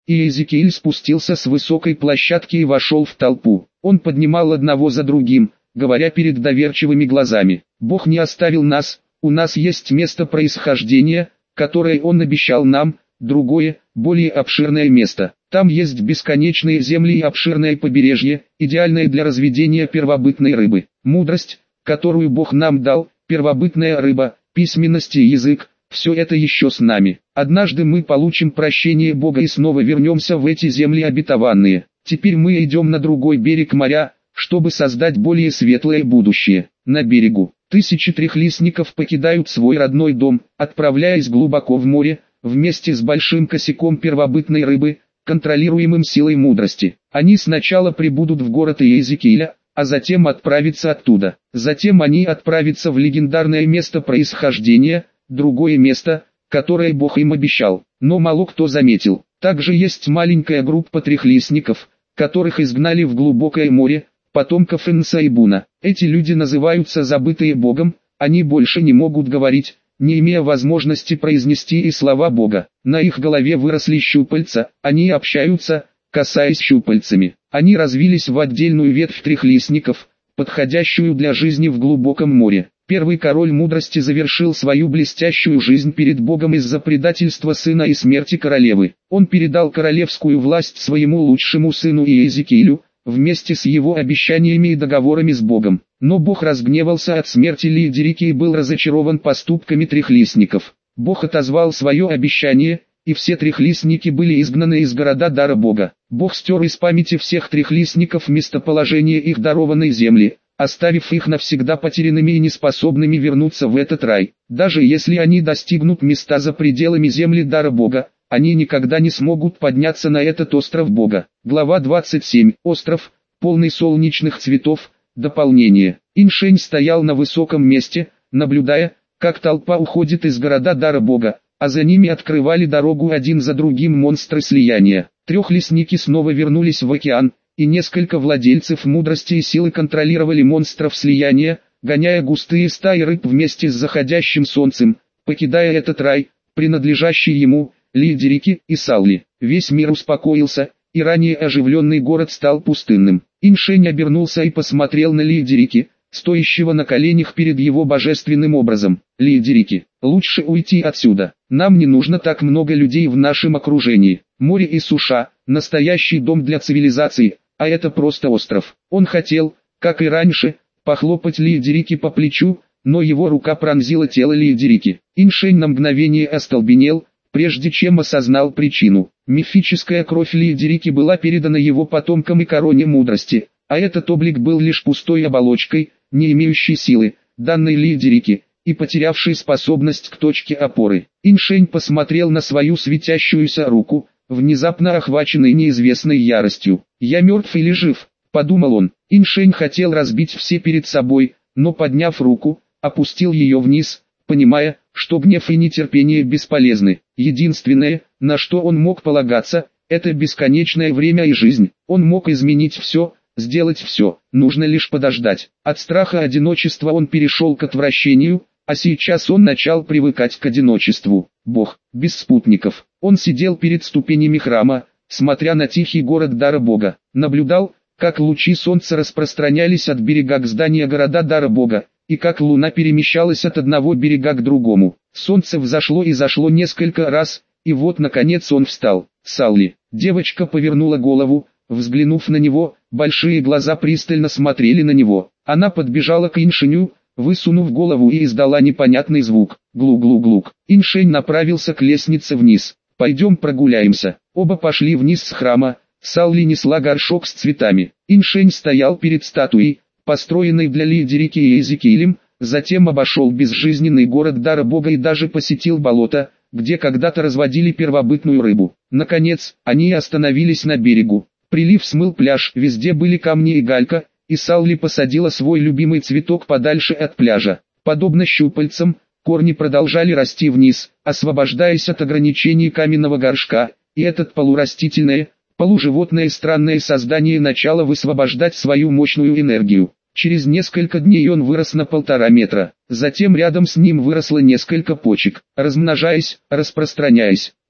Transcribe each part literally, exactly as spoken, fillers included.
и Иезекииль спустился с высокой площадки и вошел в толпу. Он поднимал одного за другим, говоря перед доверчивыми глазами: «Бог не оставил нас, у нас есть место происхождения, которое Он обещал нам, другое, более обширное место. Там есть бесконечные земли и обширное побережье, идеальное для разведения первобытной рыбы. Мудрость, которую Бог нам дал, первобытная рыба, письменность и язык, все это еще с нами. Однажды мы получим прощение Бога и снова вернемся в эти земли обетованные. Теперь мы идем на другой берег моря, чтобы создать более светлое будущее. На берегу тысячи трехлистников покидают свой родной дом, отправляясь глубоко в море, вместе с большим косяком первобытной рыбы, контролируемым силой мудрости. Они сначала прибудут в город Иезекииля, а затем отправятся оттуда. Затем они отправятся в легендарное место происхождения, другое место, которое Бог им обещал. Но мало кто заметил. Также есть маленькая группа трехлистников, которых изгнали в глубокое море, потомков Энса и Буна. Эти люди называются забытые Богом, они больше не могут говорить, не имея возможности произнести и слова Бога. На их голове выросли щупальца, они общаются, касаясь щупальцами. Они развились в отдельную ветвь трехлистников, подходящую для жизни в глубоком море. Первый король мудрости завершил свою блестящую жизнь перед Богом из-за предательства сына и смерти королевы. Он передал королевскую власть своему лучшему сыну Иезекиилю, вместе с его обещаниями и договорами с Богом. Но Бог разгневался от смерти Лиидерики и был разочарован поступками трехлистников. Бог отозвал свое обещание, и все трехлистники были изгнаны из города дара Бога. Бог стер из памяти всех трехлистников местоположение их дарованной земли, оставив их навсегда потерянными и неспособными вернуться в этот рай. Даже если они достигнут места за пределами земли дара Бога, они никогда не смогут подняться на этот остров Бога. Глава двадцать семь. Остров, полный солнечных цветов. Дополнение. Иншень стоял на высоком месте, наблюдая, как толпа уходит из города дара Бога, а за ними открывали дорогу один за другим монстры слияния. Трехлистники снова вернулись в океан, и несколько владельцев мудрости и силы контролировали монстров слияния, гоняя густые стаи рыб вместе с заходящим солнцем, покидая этот рай, принадлежащий ему, Лиидерики и Салли. Весь мир успокоился, и ранее оживленный город стал пустынным. Иншень обернулся и посмотрел на Лиидерики, стоящего на коленях перед его божественным образом. Лиидерики, лучше уйти отсюда. Нам не нужно так много людей в нашем окружении. Море и суша – настоящий дом для цивилизации, а это просто остров. Он хотел, как и раньше, похлопать Лиидерики по плечу, но его рука пронзила тело Лиидерики. Иншень на мгновение остолбенел, прежде чем осознал причину. Мифическая кровь Лиидерики была передана его потомкам и короне мудрости, а этот облик был лишь пустой оболочкой, не имеющей силы, данной Лиидерике, и потерявшей способность к точке опоры. Иншень посмотрел на свою светящуюся руку, внезапно охваченный неизвестной яростью. «Я мертв или жив?» – подумал он. Иншень хотел разбить все перед собой, но подняв руку, опустил ее вниз, понимая, что гнев и нетерпение бесполезны. Единственное, на что он мог полагаться, это бесконечное время и жизнь. Он мог изменить все, сделать все, нужно лишь подождать. От страха одиночества он перешел к отвращению, а сейчас он начал привыкать к одиночеству. Бог, без спутников. Он сидел перед ступенями храма, смотря на тихий город дара Бога. Наблюдал, как лучи солнца распространялись от берега к зданию города дара Бога, и как луна перемещалась от одного берега к другому. Солнце взошло и зашло несколько раз, и вот наконец он встал. Салли. Девочка повернула голову, взглянув на него, большие глаза пристально смотрели на него. Она подбежала к Иншеню, высунув голову и издала непонятный звук. Глук-глук-глук. Иншень направился к лестнице вниз. «Пойдем прогуляемся». Оба пошли вниз с храма. Салли несла горшок с цветами. Иншень стоял перед статуей, построенной для Лиидерики и Иезекиилем, затем обошел безжизненный город дара Бога и даже посетил болото, где когда-то разводили первобытную рыбу. Наконец, они остановились на берегу. Прилив смыл пляж, везде были камни и галька, и Салли посадила свой любимый цветок подальше от пляжа. Подобно щупальцам, корни продолжали расти вниз, освобождаясь от ограничений каменного горшка, и этот полурастительное, полуживотное странное создание начало высвобождать свою мощную энергию. Через несколько дней он вырос на полтора метра. Затем рядом с ним выросло несколько почек. Размножаясь, распространяясь,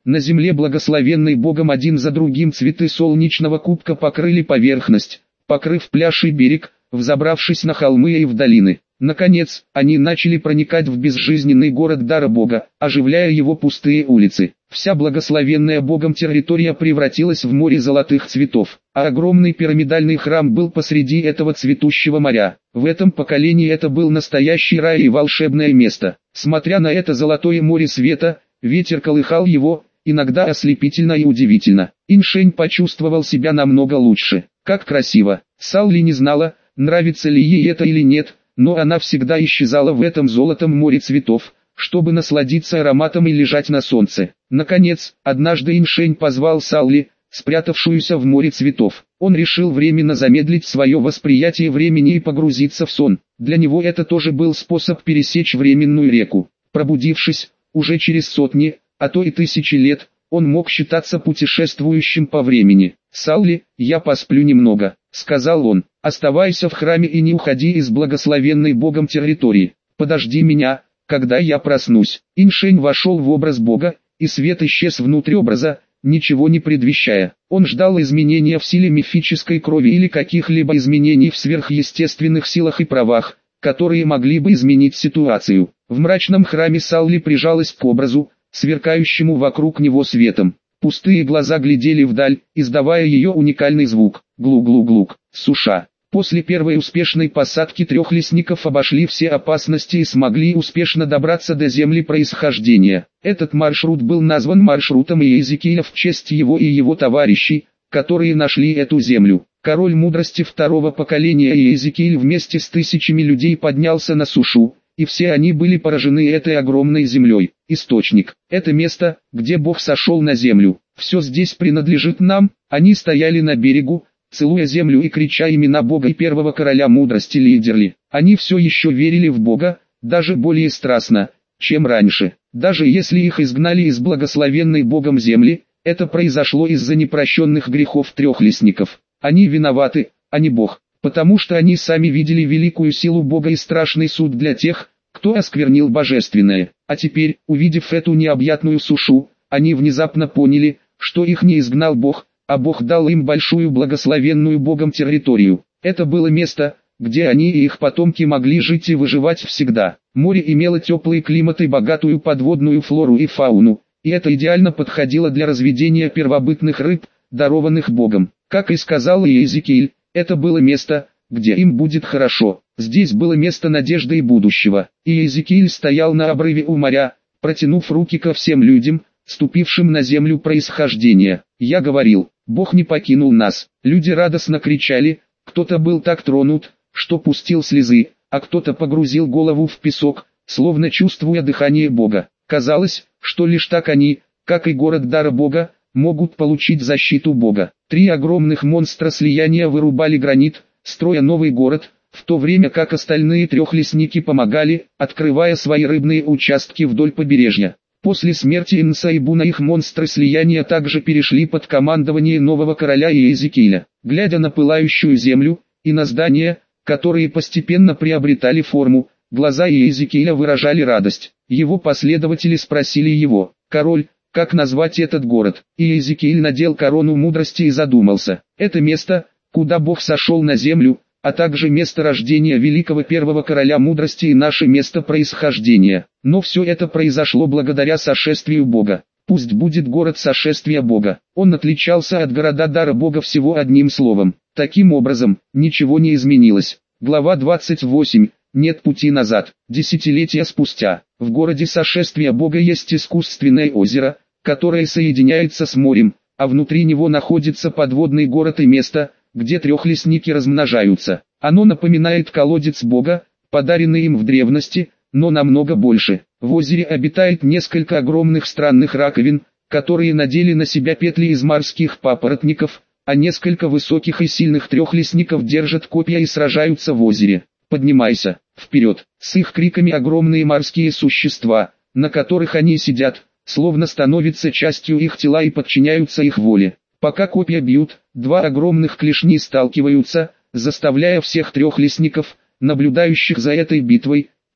На земле, благословенной Богом, один за другим цветы солнечного кубка покрыли поверхность, покрыв пляж и берег, взобравшись на холмы и в долины. Наконец, они начали проникать в безжизненный город дара Бога, оживляя его пустые улицы. Вся благословенная Богом территория превратилась в море золотых цветов, а огромный пирамидальный храм был посреди этого цветущего моря. В этом поколении это был настоящий рай и волшебное место. Смотря на это золотое море света, ветер колыхал его, иногда ослепительно и удивительно. Иншень почувствовал себя намного лучше. Как красиво! Салли не знала, нравится ли ей это или нет, но она всегда исчезала в этом золотом море цветов, чтобы насладиться ароматом и лежать на солнце. Наконец, однажды Иншень позвал Салли, спрятавшуюся в море цветов. Он решил временно замедлить свое восприятие времени и погрузиться в сон. Для него это тоже был способ пересечь временную реку. Пробудившись, уже через сотни, а то и тысячи лет, он мог считаться путешествующим по времени. «Салли, я посплю немного», — сказал он. «Оставайся в храме и не уходи из благословенной Богом территории. Подожди меня, когда я проснусь». Иншень вошел в образ Бога, и свет исчез внутри образа, ничего не предвещая. Он ждал изменения в силе мифической крови или каких-либо изменений в сверхъестественных силах и правах, которые могли бы изменить ситуацию. В мрачном храме Салли прижалась к образу, сверкающему вокруг него светом. Пустые глаза глядели вдаль, издавая ее уникальный звук. Глук-глук-глук. Суша. После первой успешной посадки трех лесников обошли все опасности и смогли успешно добраться до земли происхождения. Этот маршрут был назван маршрутом Иезекииля в честь его и его товарищей, которые нашли эту землю. Король мудрости второго поколения Иезекииль вместе с тысячами людей поднялся на сушу, и все они были поражены этой огромной землей. Источник. Это место, где Бог сошел на землю. Все здесь принадлежит нам. Они стояли на берегу, целуя землю и крича имена Бога и первого короля мудрости Лидерли. Они все еще верили в Бога, даже более страстно, чем раньше. Даже если их изгнали из благословенной Богом земли, это произошло из-за непрощенных грехов трех лесников. Они виноваты, а не Бог, потому что они сами видели великую силу Бога и страшный суд для тех, кто осквернил божественное. А теперь, увидев эту необъятную сушу, они внезапно поняли, что их не изгнал Бог, а Бог дал им большую благословенную Богом территорию. Это было место, где они и их потомки могли жить и выживать всегда. Море имело теплый климат и богатую подводную флору и фауну, и это идеально подходило для разведения первобытных рыб, дарованных Богом. Как и сказал Иезекииль, это было место, где им будет хорошо. Здесь было место надежды и будущего. Иезекииль стоял на обрыве у моря, протянув руки ко всем людям, ступившим на землю происхождения. Я говорил, Бог не покинул нас. Люди радостно кричали, кто-то был так тронут, что пустил слезы, а кто-то погрузил голову в песок, словно чувствуя дыхание Бога. Казалось, что лишь так они, как и город дара Бога, могут получить защиту Бога. Три огромных монстра слияния вырубали гранит, строя новый город, в то время как остальные трехлесники помогали, открывая свои рыбные участки вдоль побережья. После смерти Инса и Буна их монстры слияния также перешли под командование нового короля Иезекииля. Глядя на пылающую землю, и на здания, которые постепенно приобретали форму, глаза Иезекииля выражали радость. Его последователи спросили его, «Король, как назвать этот город?» Иезекииль надел корону мудрости и задумался. Это место, куда Бог сошел на землю, а также место рождения великого первого короля мудрости и наше место происхождения. Но все это произошло благодаря сошествию Бога. Пусть будет город сошествия Бога. Он отличался от города дара Бога всего одним словом. Таким образом, ничего не изменилось. Глава двадцать восемь. Нет пути назад. Десятилетия спустя, в городе сошествия Бога есть искусственное озеро, которое соединяется с морем, а внутри него находится подводный город и место, где трехлесники размножаются. Оно напоминает колодец Бога, подаренный им в древности, но намного больше. В озере обитает несколько огромных странных раковин, которые надели на себя петли из морских папоротников, а несколько высоких и сильных трехлесников держат копья и сражаются в озере. «Поднимайся, вперед!» С их криками огромные морские существа, на которых они сидят, словно становятся частью их тела и подчиняются их воле. Пока копья бьют, два огромных клешни сталкиваются, заставляя всех трех лесников, наблюдающих за этой битвой,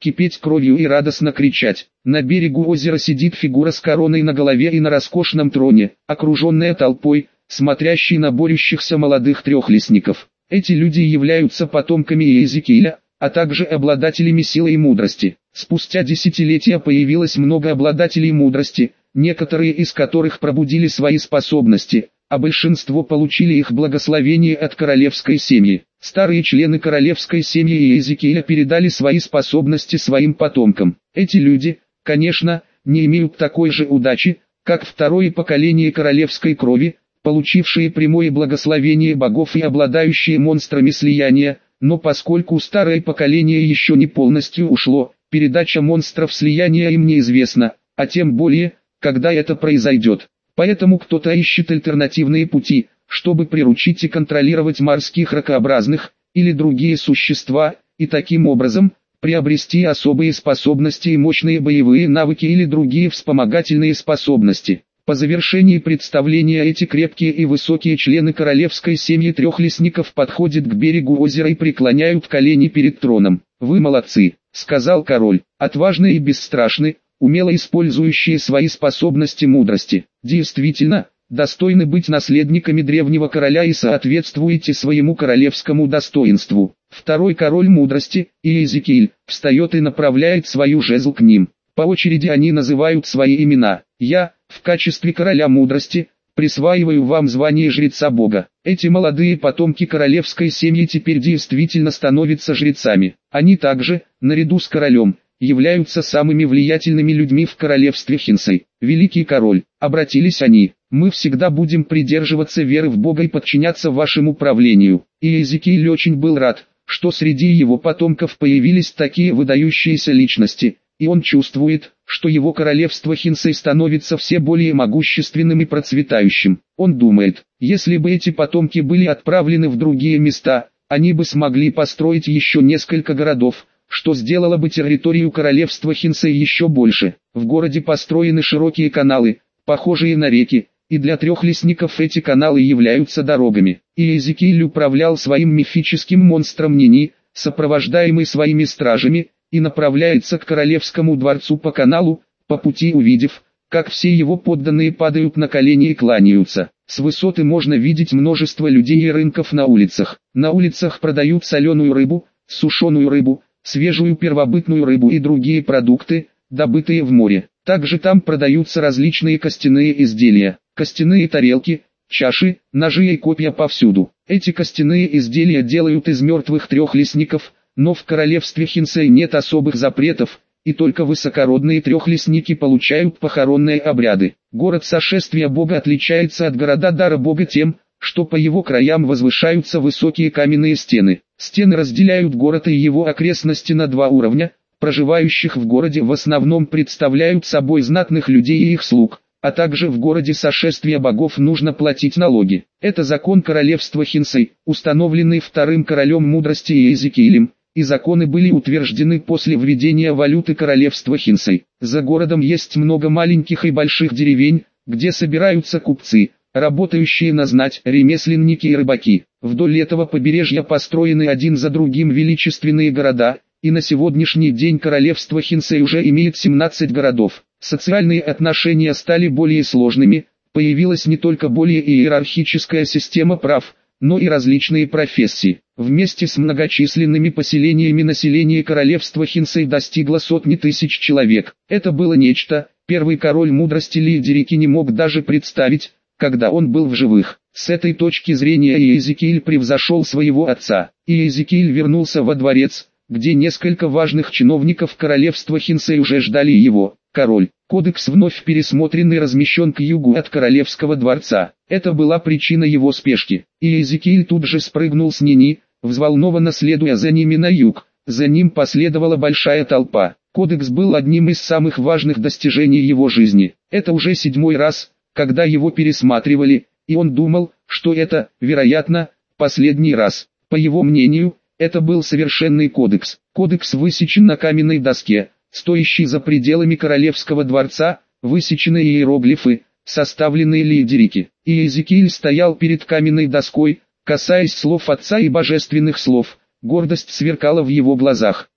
кипеть кровью и радостно кричать. На берегу озера сидит фигура с короной на голове и на роскошном троне, окруженная толпой, смотрящей на борющихся молодых трехлистников. Эти люди являются потомками Иезекииля, а также обладателями силы и мудрости. Спустя десятилетия появилось много обладателей мудрости, некоторые из которых пробудили свои способности, а большинство получили их благословение от королевской семьи. Старые члены королевской семьи Иезекииля передали свои способности своим потомкам. Эти люди, конечно, не имеют такой же удачи, как второе поколение королевской крови, получившие прямое благословение богов и обладающие монстрами слияния, но поскольку старое поколение еще не полностью ушло, передача монстров слияния им неизвестна, а тем более, когда это произойдет. Поэтому кто-то ищет альтернативные пути, чтобы приручить и контролировать морских ракообразных, или другие существа, и таким образом, приобрести особые способности и мощные боевые навыки или другие вспомогательные способности. По завершении представления эти крепкие и высокие члены королевской семьи трехлистников подходят к берегу озера и преклоняют колени перед троном. «Вы молодцы», — сказал король, — «отважны и бесстрашны, умело использующие свои способности мудрости. Действительно, достойны быть наследниками древнего короля и соответствуете своему королевскому достоинству». Второй король мудрости, Иезекииль, встает и направляет свою жезл к ним. По очереди они называют свои имена. «Я, в качестве короля мудрости, присваиваю вам звание жреца бога». Эти молодые потомки королевской семьи теперь действительно становятся жрецами. Они также, наряду с королем, являются самыми влиятельными людьми в королевстве Хинсей. «Великий король», — обратились они, — «мы всегда будем придерживаться веры в Бога и подчиняться вашему правлению». И Иезекииль очень был рад, что среди его потомков появились такие выдающиеся личности, и он чувствует, что его королевство Хинсей становится все более могущественным и процветающим. Он думает, если бы эти потомки были отправлены в другие места, они бы смогли построить еще несколько городов, что сделало бы территорию королевства Хинсей еще больше. В городе построены широкие каналы, похожие на реки, и для трехлистников эти каналы являются дорогами. И Иезекииль управлял своим мифическим монстром Нини, сопровождаемый своими стражами, и направляется к королевскому дворцу по каналу, по пути увидев, как все его подданные падают на колени и кланяются. С высоты можно видеть множество людей и рынков на улицах. На улицах продают соленую рыбу, сушеную рыбу, свежую первобытную рыбу и другие продукты, добытые в море. Также там продаются различные костяные изделия, костяные тарелки, чаши, ножи и копья повсюду. Эти костяные изделия делают из мертвых трехлистников, но в королевстве Хинсей нет особых запретов, и только высокородные трехлистники получают похоронные обряды. Город сошествия Бога отличается от города Дара Бога тем, что по его краям возвышаются высокие каменные стены. Стены разделяют город и его окрестности на два уровня. Проживающих в городе в основном представляют собой знатных людей и их слуг, а также в городе сошествия богов нужно платить налоги. Это закон королевства Хинсей, установленный вторым королем мудрости Иезекиилем, и законы были утверждены после введения валюты королевства Хинсей. За городом есть много маленьких и больших деревень, где собираются купцы, работающие на знать, ремесленники и рыбаки. Вдоль этого побережья построены один за другим величественные города, и на сегодняшний день королевство Хинсей уже имеет семнадцать городов. Социальные отношения стали более сложными, появилась не только более иерархическая система прав, но и различные профессии. Вместе с многочисленными поселениями население королевства Хинсей достигло сотни тысяч человек. Это было нечто, первый король мудрости Лидерики не мог даже представить, когда он был в живых. С этой точки зрения Иезекииль превзошел своего отца. Иезекииль вернулся во дворец, где несколько важных чиновников королевства Хинсей уже ждали его. Король. Кодекс вновь пересмотрен и размещен к югу от королевского дворца. Это была причина его спешки. Иезекииль тут же спрыгнул с Нини, взволнованно следуя за ними на юг. За ним последовала большая толпа. Кодекс был одним из самых важных достижений его жизни. Это уже седьмой раз, когда его пересматривали, и он думал, что это, вероятно, последний раз. По его мнению, это был совершенный кодекс. Кодекс высечен на каменной доске, стоящей за пределами королевского дворца, высеченные иероглифы, составленные Лидерики. И Иезекииль стоял перед каменной доской, касаясь слов отца и божественных слов. Гордость сверкала в его глазах.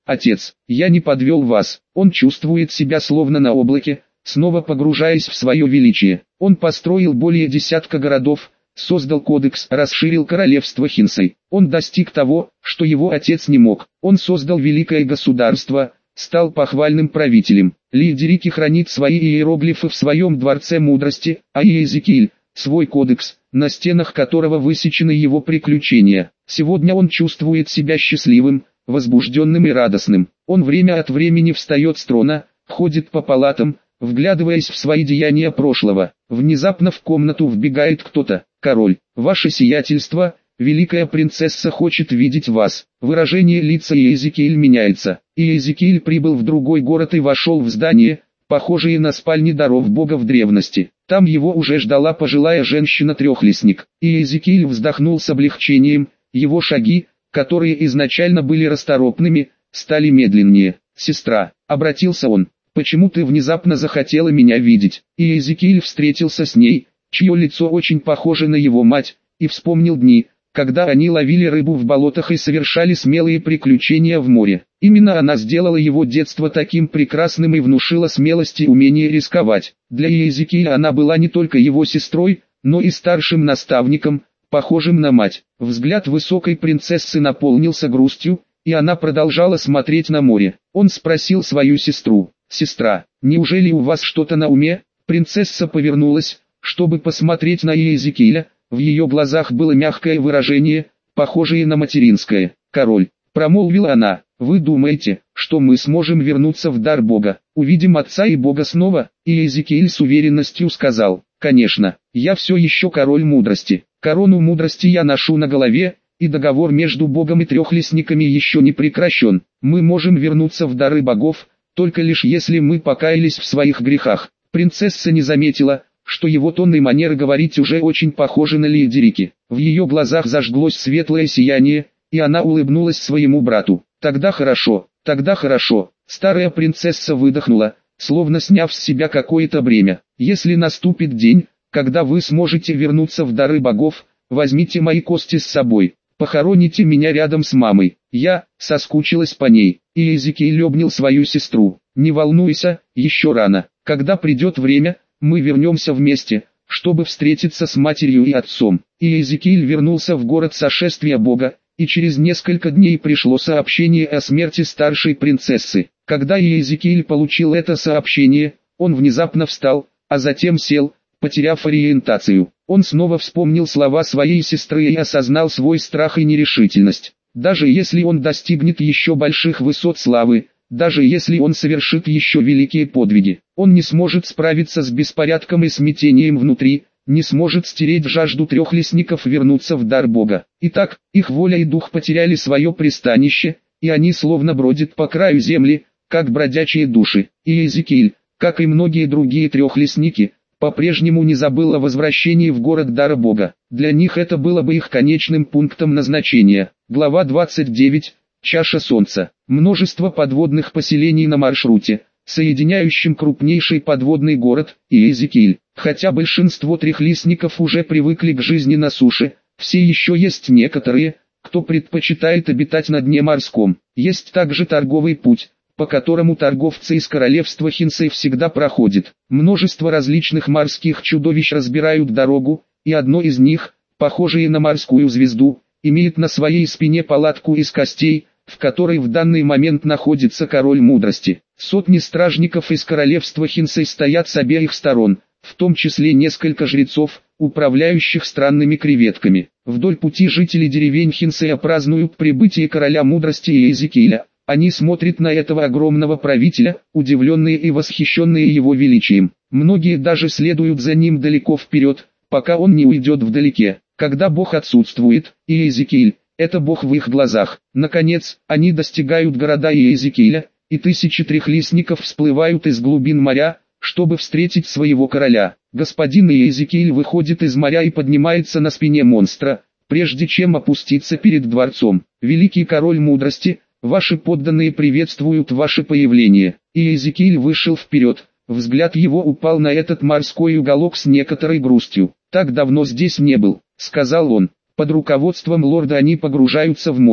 Отец, я не подвел вас. Он чувствует себя словно на облаке, снова погружаясь в свое величие. Он построил более десятка городов, создал кодекс, расширил королевство Хинсей. Он достиг того, что его отец не мог. Он создал великое государство, стал похвальным правителем. Лидерики хранит свои иероглифы в своем дворце мудрости, а Иезекииль – свой кодекс, на стенах которого высечены его приключения. Сегодня он чувствует себя счастливым, возбужденным и радостным. Он время от времени встает с трона, ходит по палатам, вглядываясь в свои деяния прошлого. Внезапно в комнату вбегает кто-то. «Король, ваше сиятельство, великая принцесса хочет видеть вас». Выражение лица Иезекииль меняется. Иезекииль прибыл в другой город и вошел в здание, похожее на спальни даров бога в древности. Там его уже ждала пожилая женщина-трехлистник. Иезекииль вздохнул с облегчением, его шаги, которые изначально были расторопными, стали медленнее. «Сестра», — обратился он, — «почему ты внезапно захотела меня видеть?» Иезекииль встретился с ней, чье лицо очень похоже на его мать, и вспомнил дни, когда они ловили рыбу в болотах и совершали смелые приключения в море. Именно она сделала его детство таким прекрасным и внушила смелость и умение рисковать. Для Иезекииля она была не только его сестрой, но и старшим наставником, похожим на мать. Взгляд высокой принцессы наполнился грустью, и она продолжала смотреть на море. Он спросил свою сестру: «Сестра, неужели у вас что-то на уме?» Принцесса повернулась, чтобы посмотреть на Иезекииля. В ее глазах было мягкое выражение, похожее на материнское. «Король», — промолвила она, — «вы думаете, что мы сможем вернуться в дар Бога, увидим Отца и Бога снова?» Иезекииль с уверенностью сказал: «Конечно, я все еще король мудрости. Корону мудрости я ношу на голове, и договор между Богом и трехлистниками еще не прекращен. Мы можем вернуться в дары богов, только лишь если мы покаялись в своих грехах». Принцесса не заметила, что его тон и манера говорить уже очень похожи на лидерики. В ее глазах зажглось светлое сияние, и она улыбнулась своему брату. «Тогда хорошо, тогда хорошо». Старая принцесса выдохнула, словно сняв с себя какое-то бремя. «Если наступит день, когда вы сможете вернуться в дары богов, возьмите мои кости с собой, похороните меня рядом с мамой. Я соскучилась по ней». И Иезекииль обнял свою сестру. «Не волнуйся, еще рано. Когда придет время, мы вернемся вместе, чтобы встретиться с матерью и отцом». И Иезекииль вернулся в город сошествия Бога, и через несколько дней пришло сообщение о смерти старшей принцессы. Когда Иезекииль получил это сообщение, он внезапно встал, а затем сел, потеряв ориентацию. Он снова вспомнил слова своей сестры и осознал свой страх и нерешительность. Даже если он достигнет еще больших высот славы, даже если он совершит еще великие подвиги, он не сможет справиться с беспорядком и смятением внутри, не сможет стереть жажду трехлистников вернуться в дар Бога. Итак, их воля и дух потеряли свое пристанище, и они словно бродят по краю земли, как бродячие души. И Иезекииль, как и многие другие трехлистники, по-прежнему не забыл о возвращении в город дара Бога. Для них это было бы их конечным пунктом назначения. Глава двадцать девять. Чаша Солнца. Множество подводных поселений на маршруте, соединяющем крупнейший подводный город, Иезекииль. Хотя большинство трехлистников уже привыкли к жизни на суше, все еще есть некоторые, кто предпочитает обитать на дне морском. Есть также торговый путь, по которому торговцы из королевства Хинсей всегда проходят. Множество различных морских чудовищ разбирают дорогу, и одно из них, похожее на морскую звезду, имеет на своей спине палатку из костей, в которой в данный момент находится король мудрости. Сотни стражников из королевства Хинсей стоят с обеих сторон, в том числе несколько жрецов, управляющих странными креветками. Вдоль пути жители деревень Хинсея празднуют прибытие короля мудрости Иезекииля. Они смотрят на этого огромного правителя, удивленные и восхищенные его величием. Многие даже следуют за ним далеко вперед, пока он не уйдет вдалеке. Когда Бог отсутствует, Иезекииль – это Бог в их глазах. Наконец, они достигают города Иезекииля, и тысячи трехлистников всплывают из глубин моря, чтобы встретить своего короля. Господин Иезекииль выходит из моря и поднимается на спине монстра, прежде чем опуститься перед дворцом. «Великий король мудрости, ваши подданные приветствуют ваше появление». Иезекииль вышел вперед, взгляд его упал на этот морской уголок с некоторой грустью. «Так давно здесь не был», — сказал он. Под руководством лорда они погружаются в море.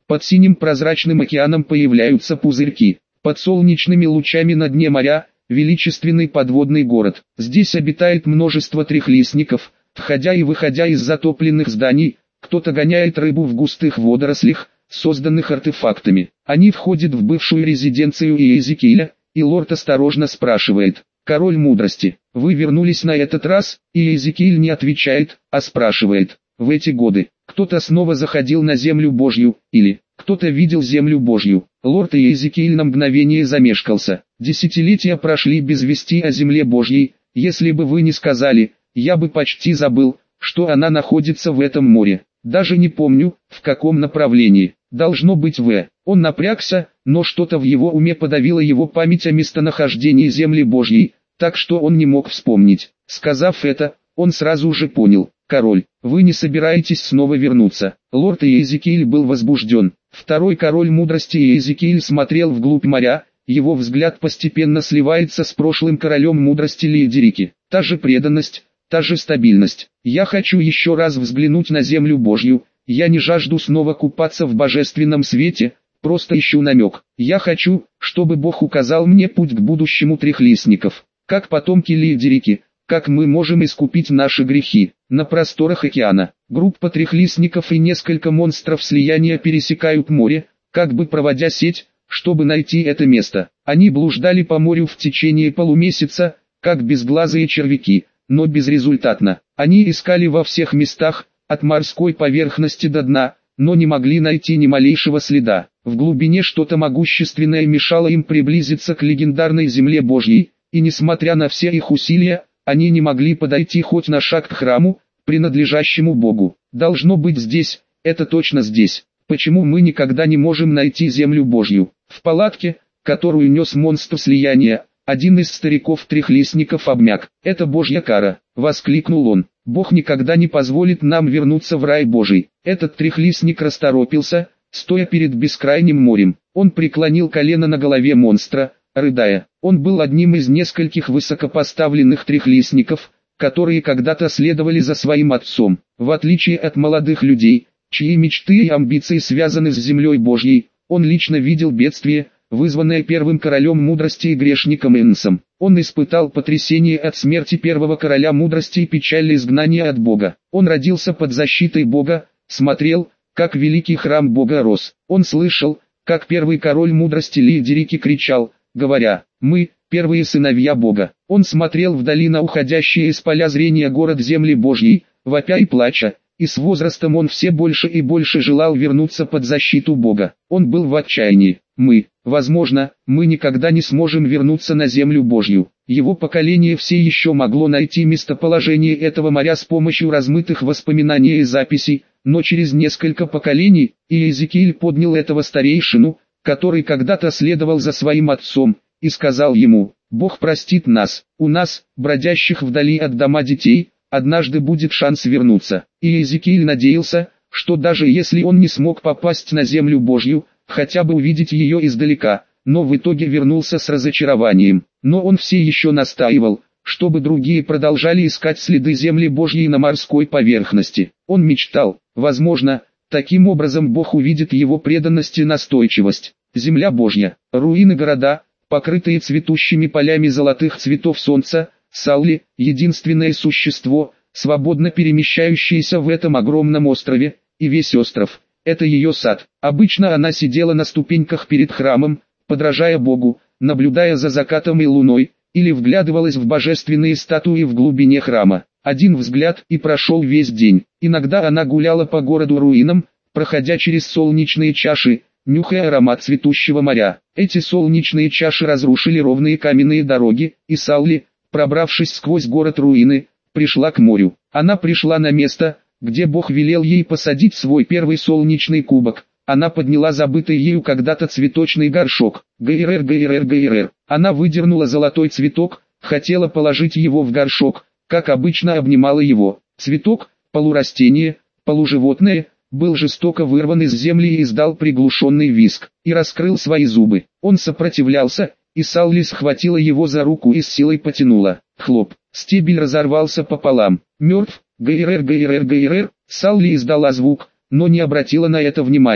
Под синим прозрачным океаном появляются пузырьки. Под солнечными лучами на дне моря – величественный подводный город. Здесь обитает множество трехлистников, входя и выходя из затопленных зданий. Кто-то гоняет рыбу в густых водорослях, созданных артефактами. Они входят в бывшую резиденцию Иезекииля, и лорд осторожно спрашивает: «Король мудрости, вы вернулись на этот раз?» Иезекииль не отвечает, а спрашивает: «В эти годы кто-то снова заходил на землю Божью, или кто-то видел землю Божью?» Лорд Иезекииль на мгновение замешкался. «Десятилетия прошли без вести о земле Божьей. Если бы вы не сказали, я бы почти забыл, что она находится в этом море. Даже не помню, в каком направлении. Должно быть в...» Он напрягся, но что-то в его уме подавило его память о местонахождении земли Божьей, так что он не мог вспомнить. Сказав это, он сразу же понял: «Король, вы не собираетесь снова вернуться?» Лорд Иезекииль был возбужден. Второй король мудрости Иезекииль смотрел вглубь моря, его взгляд постепенно сливается с прошлым королем мудрости Лиедерики. Та же преданность, та же стабильность. «Я хочу еще раз взглянуть на землю Божью, я не жажду снова купаться в божественном свете, просто ищу намек. Я хочу, чтобы Бог указал мне путь к будущему трехлистников. Как потомки Лиедерики, как мы можем искупить наши грехи?» На просторах океана, группа трехлистников и несколько монстров слияния пересекают море, как бы проводя сеть, чтобы найти это место. Они блуждали по морю в течение полумесяца, как безглазые червяки, но безрезультатно. Они искали во всех местах, от морской поверхности до дна, но не могли найти ни малейшего следа. В глубине что-то могущественное мешало им приблизиться к легендарной земле Божьей, и несмотря на все их усилия, они не могли подойти хоть на шаг к храму, принадлежащему Богу. «Должно быть здесь, это точно здесь. Почему мы никогда не можем найти землю Божью?» В палатке, которую нес монстр слияния, один из стариков-трехлистников обмяк. «Это Божья кара!» — воскликнул он. «Бог никогда не позволит нам вернуться в рай Божий». Этот трехлистник расторопился, стоя перед бескрайним морем. Он преклонил колено на голове монстра, рыдая. Он был одним из нескольких высокопоставленных трехлистников, которые когда-то следовали за своим отцом. В отличие от молодых людей, чьи мечты и амбиции связаны с землей Божьей, он лично видел бедствие, вызванное первым королем мудрости и грешником Эннсом. Он испытал потрясение от смерти первого короля мудрости и печаль изгнания от Бога. Он родился под защитой Бога, смотрел, как великий храм Бога рос. Он слышал, как первый король мудрости Лиедерики кричал, говоря: «Мы, первые сыновья Бога». Он смотрел вдали на уходящие из поля зрения город земли Божьей, вопя и плача, и с возрастом он все больше и больше желал вернуться под защиту Бога. Он был в отчаянии. «Мы, возможно, мы никогда не сможем вернуться на землю Божью». Его поколение все еще могло найти местоположение этого моря с помощью размытых воспоминаний и записей, но через несколько поколений Иезекииль поднял этого старейшину, который когда-то следовал за своим отцом, и сказал ему: «Бог простит нас, у нас, бродящих вдали от дома детей, однажды будет шанс вернуться». И Иезекииль надеялся, что даже если он не смог попасть на землю Божью, хотя бы увидеть ее издалека, но в итоге вернулся с разочарованием. Но он все еще настаивал, чтобы другие продолжали искать следы земли Божьей на морской поверхности. Он мечтал, возможно, таким образом Бог увидит его преданность и настойчивость. Земля Божья, руины города, покрытые цветущими полями золотых цветов солнца, Саули, единственное существо, свободно перемещающееся в этом огромном острове, и весь остров – это ее сад. Обычно она сидела на ступеньках перед храмом, подражая Богу, наблюдая за закатом и луной, или вглядывалась в божественные статуи в глубине храма. Один взгляд и прошел весь день. Иногда она гуляла по городу-руинам, проходя через солнечные чаши, нюхая аромат цветущего моря. Эти солнечные чаши разрушили ровные каменные дороги, и Саули, пробравшись сквозь город-руины, пришла к морю. Она пришла на место, где Бог велел ей посадить свой первый солнечный кубок. Она подняла забытый ею когда-то цветочный горшок. Гайрер, гайрер, гайрер. Она выдернула золотой цветок, хотела положить его в горшок, как обычно обнимала его. Цветок, полурастение, полуживотное, был жестоко вырван из земли и издал приглушенный визг, и раскрыл свои зубы. Он сопротивлялся, и Саули схватила его за руку и с силой потянула. Хлоп, стебель разорвался пополам. Мертв, гайрер, гайрер, гайрер. Саули издала звук, но не обратила на это внимания.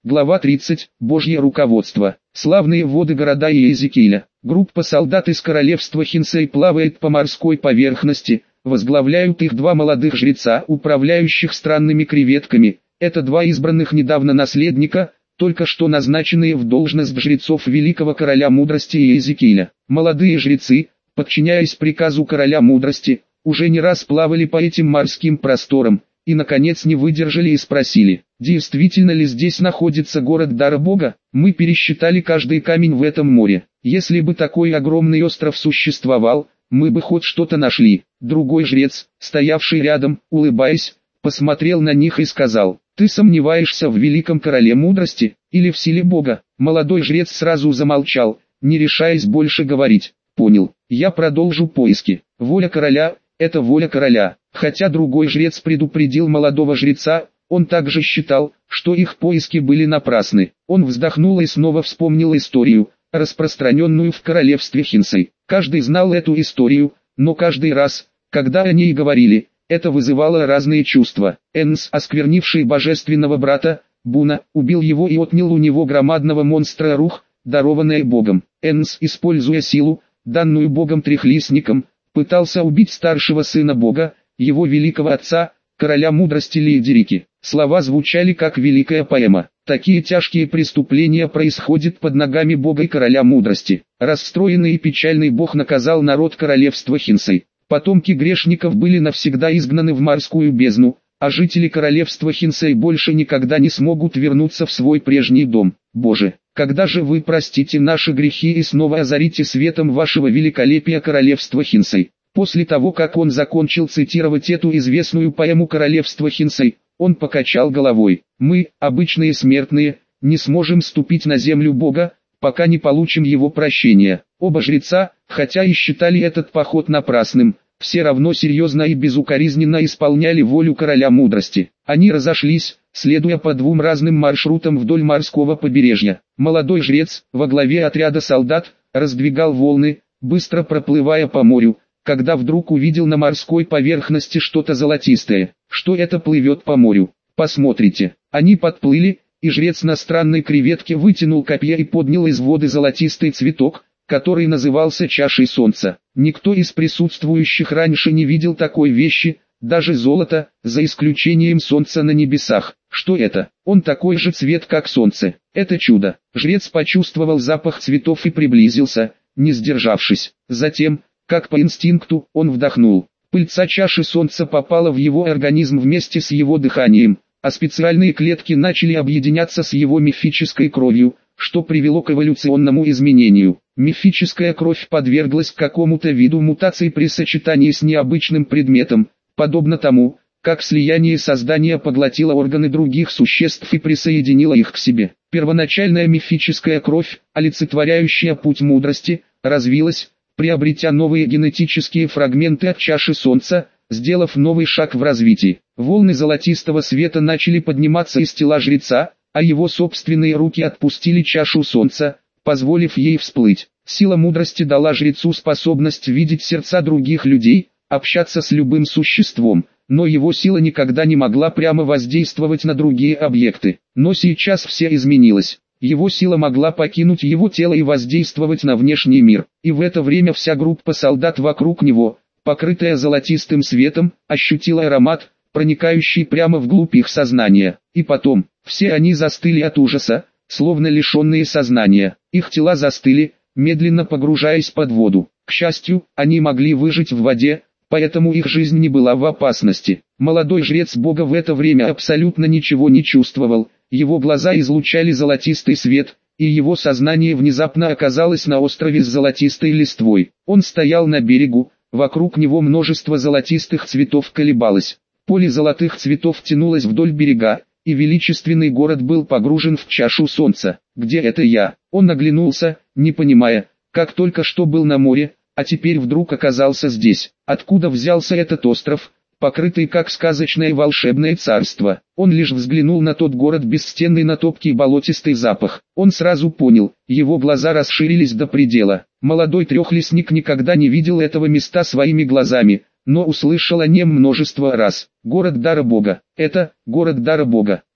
Глава тридцать. Божье руководство. Славные воды города Иезекииля. Группа солдат из королевства Хинсей плавает по морской поверхности, возглавляют их два молодых жреца, управляющих странными креветками. Это два избранных недавно наследника, только что назначенные в должность жрецов великого короля мудрости Иезекииля. Молодые жрецы, подчиняясь приказу короля мудрости, уже не раз плавали по этим морским просторам, и наконец не выдержали и спросили: действительно ли здесь находится город дара Бога? Мы пересчитали каждый камень в этом море. Если бы такой огромный остров существовал, мы бы хоть что-то нашли. Другой жрец, стоявший рядом, улыбаясь, посмотрел на них и сказал: ты сомневаешься в великом короле мудрости, или в силе Бога? Молодой жрец сразу замолчал, не решаясь больше говорить. Понял, я продолжу поиски. Воля короля – это воля короля. Хотя другой жрец предупредил молодого жреца, он также считал, что их поиски были напрасны. Он вздохнул и снова вспомнил историю, распространенную в королевстве Хинсей. Каждый знал эту историю, но каждый раз, когда о ней говорили, это вызывало разные чувства. Энс, осквернивший божественного брата, Буна, убил его и отнял у него громадного монстра Рух, дарованное Богом. Энс, используя силу, данную Богом трехлистником, пытался убить старшего сына Бога, его великого отца, короля мудрости Лиедерики. Слова звучали как великая поэма. Такие тяжкие преступления происходят под ногами Бога и короля мудрости. Расстроенный и печальный Бог наказал народ королевства Хинсей. Потомки грешников были навсегда изгнаны в морскую бездну, а жители королевства Хинсей больше никогда не смогут вернуться в свой прежний дом. Боже, когда же вы простите наши грехи и снова озарите светом вашего великолепия королевства Хинсей? После того, как он закончил цитировать эту известную поэму королевства Хинсей, он покачал головой. Мы, обычные смертные, не сможем ступить на землю Бога, пока не получим его прощения. Оба жреца, хотя и считали этот поход напрасным, все равно серьезно и безукоризненно исполняли волю короля мудрости. Они разошлись, следуя по двум разным маршрутам вдоль морского побережья. Молодой жрец, во главе отряда солдат, раздвигал волны, быстро проплывая по морю, когда вдруг увидел на морской поверхности что-то золотистое. Что это плывет по морю? Посмотрите. Они подплыли, и жрец на странной креветке вытянул копье и поднял из воды золотистый цветок, который назывался чашей солнца. Никто из присутствующих раньше не видел такой вещи, даже золото, за исключением солнца на небесах. Что это? Он такой же цвет, как солнце. Это чудо. Жрец почувствовал запах цветов и приблизился, не сдержавшись. Затем, как по инстинкту, он вдохнул. Пыльца чаши солнца попала в его организм вместе с его дыханием, а специальные клетки начали объединяться с его мифической кровью, что привело к эволюционному изменению. Мифическая кровь подверглась какому-то виду мутации при сочетании с необычным предметом, подобно тому, как слияние создания поглотило органы других существ и присоединило их к себе. Первоначальная мифическая кровь, олицетворяющая путь мудрости, развилась, приобретя новые генетические фрагменты от чаши солнца, сделав новый шаг в развитии. Волны золотистого света начали подниматься из тела жреца, а его собственные руки отпустили чашу солнца, позволив ей всплыть. Сила мудрости дала жрецу способность видеть сердца других людей, общаться с любым существом, но его сила никогда не могла прямо воздействовать на другие объекты. Но сейчас все изменилось. Его сила могла покинуть его тело и воздействовать на внешний мир. И в это время вся группа солдат вокруг него, покрытая золотистым светом, ощутила аромат, проникающий прямо вглубь их сознания. И потом, все они застыли от ужаса, словно лишенные сознания. Их тела застыли, медленно погружаясь под воду. К счастью, они могли выжить в воде, поэтому их жизнь не была в опасности. Молодой жрец Бога в это время абсолютно ничего не чувствовал. Его глаза излучали золотистый свет, и его сознание внезапно оказалось на острове с золотистой листвой. Он стоял на берегу, вокруг него множество золотистых цветов колебалось. Поле золотых цветов тянулось вдоль берега, и величественный город был погружен в чашу солнца. «Где это я?» Он оглянулся, не понимая, как только что был на море, а теперь вдруг оказался здесь. Откуда взялся этот остров, покрытый как сказочное волшебное царство? Он лишь взглянул на тот город без стен и на топкий болотистый запах. Он сразу понял, его глаза расширились до предела. Молодой трехлистник никогда не видел этого места своими глазами, но услышал о нем множество раз. Город дара Бога. Это город дара Бога.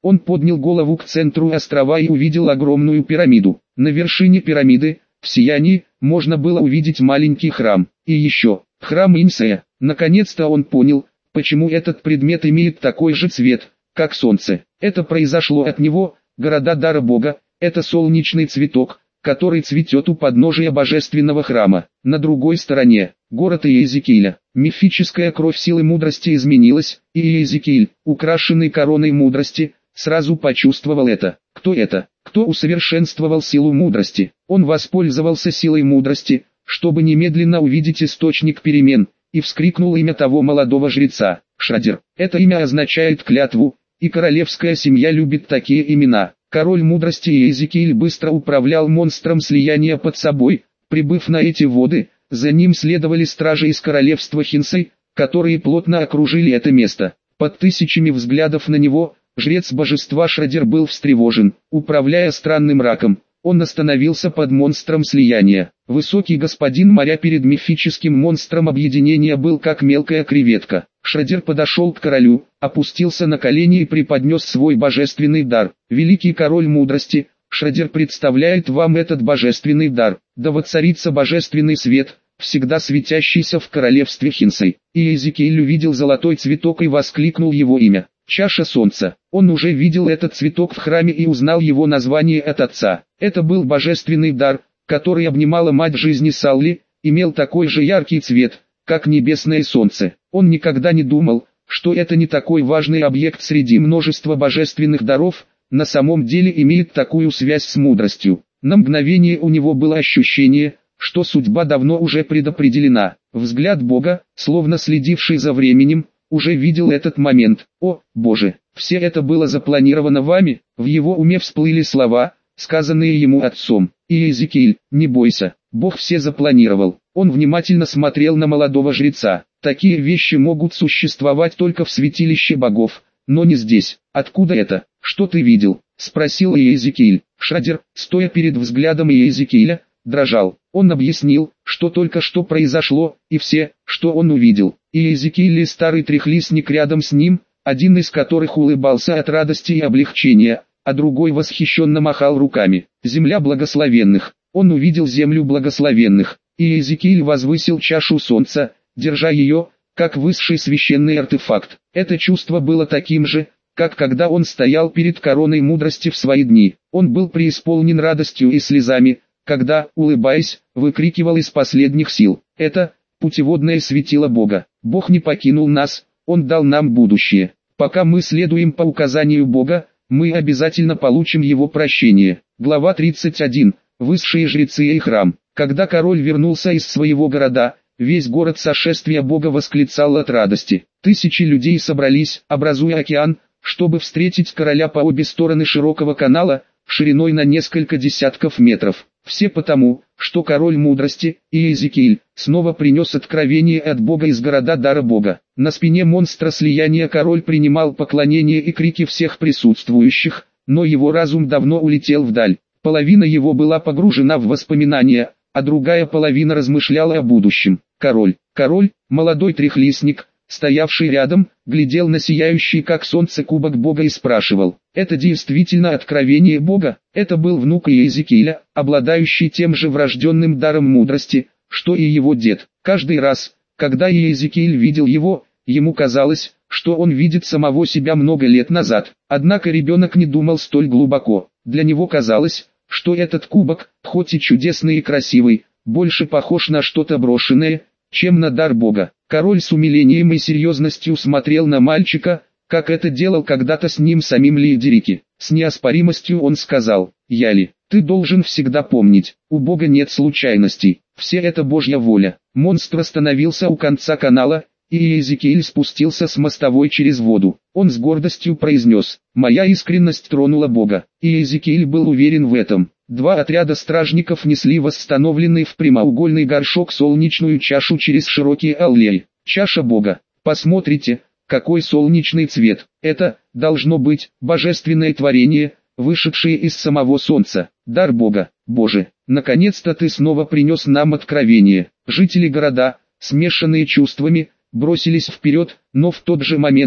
Он поднял голову к центру острова и увидел огромную пирамиду. На вершине пирамиды, в сиянии, можно было увидеть маленький храм. И еще, храм Инсея. Наконец-то он понял, почему этот предмет имеет такой же цвет, как солнце. Это произошло от него, города дара Бога, это солнечный цветок, который цветет у подножия божественного храма. На другой стороне, город Иезекииля. Мифическая кровь силы мудрости изменилась, и Иезекииль, украшенный короной мудрости, сразу почувствовал это. Кто это? Кто усовершенствовал силу мудрости? Он воспользовался силой мудрости, чтобы немедленно увидеть источник перемен, и вскрикнул имя того молодого жреца, Шрадер. Это имя означает клятву, и королевская семья любит такие имена. Король мудрости Иезекииль быстро управлял монстром слияния под собой. Прибыв на эти воды, за ним следовали стражи из королевства Хинсей, которые плотно окружили это место. Под тысячами взглядов на него, жрец божества Шрадер был встревожен. Управляя странным раком, он остановился под монстром слияния. Высокий господин моря перед мифическим монстром объединения был как мелкая креветка. Шрадер подошел к королю, опустился на колени и преподнес свой божественный дар. Великий король мудрости, Шрадер представляет вам этот божественный дар. Да воцарится божественный свет, всегда светящийся в королевстве Хинсей. И Иезекииль увидел золотой цветок и воскликнул его имя. Чаша солнца. Он уже видел этот цветок в храме и узнал его название от отца. Это был божественный дар, который обнимала мать жизни Салли, имел такой же яркий цвет, как небесное солнце. Он никогда не думал, что это не такой важный объект среди множества божественных даров, на самом деле имеет такую связь с мудростью. На мгновение у него было ощущение, что судьба давно уже предопределена. Взгляд Бога, словно следивший за временем, уже видел этот момент. О, Боже, все это было запланировано вами. В его уме всплыли слова, сказанные ему отцом. Иезекииль, не бойся, Бог все запланировал. Он внимательно смотрел на молодого жреца. Такие вещи могут существовать только в святилище богов, но не здесь. Откуда это? Что ты видел? Спросил Иезекииль. Шрадер, стоя перед взглядом Иезекииля, дрожал. Он объяснил, что только что произошло, и все, что он увидел. Иезекииль и старый трехлистник рядом с ним, один из которых улыбался от радости и облегчения, а другой восхищенно махал руками. Земля благословенных. Он увидел землю благословенных. Иезекииль возвысил чашу солнца, держа ее, как высший священный артефакт. Это чувство было таким же, как когда он стоял перед короной мудрости в свои дни. Он был преисполнен радостью и слезами, когда, улыбаясь, выкрикивал из последних сил. Это путеводное светило Бога. Бог не покинул нас, Он дал нам будущее. Пока мы следуем по указанию Бога, мы обязательно получим Его прощение. Глава тридцать один. Высшие жрецы и храм. Когда король вернулся из своего города, весь город сошествия Бога восклицал от радости. Тысячи людей собрались, образуя океан, чтобы встретить короля по обе стороны широкого канала, шириной на несколько десятков метров. Все потому, что король мудрости, Иезекииль, снова принес откровение от Бога из города дара Бога. На спине монстра слияния король принимал поклонение и крики всех присутствующих, но его разум давно улетел вдаль. Половина его была погружена в воспоминания, а другая половина размышляла о будущем. Король, король, молодой трехлистник, стоявший рядом, глядел на сияющий как солнце кубок Бога и спрашивал: «Это действительно откровение Бога?» Это был внук Иезекииля, обладающий тем же врожденным даром мудрости, что и его дед. Каждый раз, когда Иезекииль видел его, ему казалось, что он видит самого себя много лет назад. Однако ребенок не думал столь глубоко. Для него казалось, что этот кубок, хоть и чудесный и красивый, больше похож на что-то брошенное, чем на дар Бога. Король с умилением и серьезностью смотрел на мальчика, как это делал когда-то с ним самим Лиедерики. С неоспоримостью он сказал: «Яли, ты должен всегда помнить, у Бога нет случайностей, все это Божья воля». Монстр остановился у конца канала, и Иезекииль спустился с мостовой через воду. Он с гордостью произнес: «Моя искренность тронула Бога». И Иезекииль был уверен в этом. Два отряда стражников несли восстановленный в прямоугольный горшок солнечную чашу через широкие аллеи. Чаша Бога. Посмотрите, какой солнечный цвет. Это, должно быть, божественное творение, вышедшее из самого солнца. Дар Бога. Боже, наконец-то ты снова принес нам откровение. Жители города, смешанные чувствами, бросились вперед, но в тот же момент,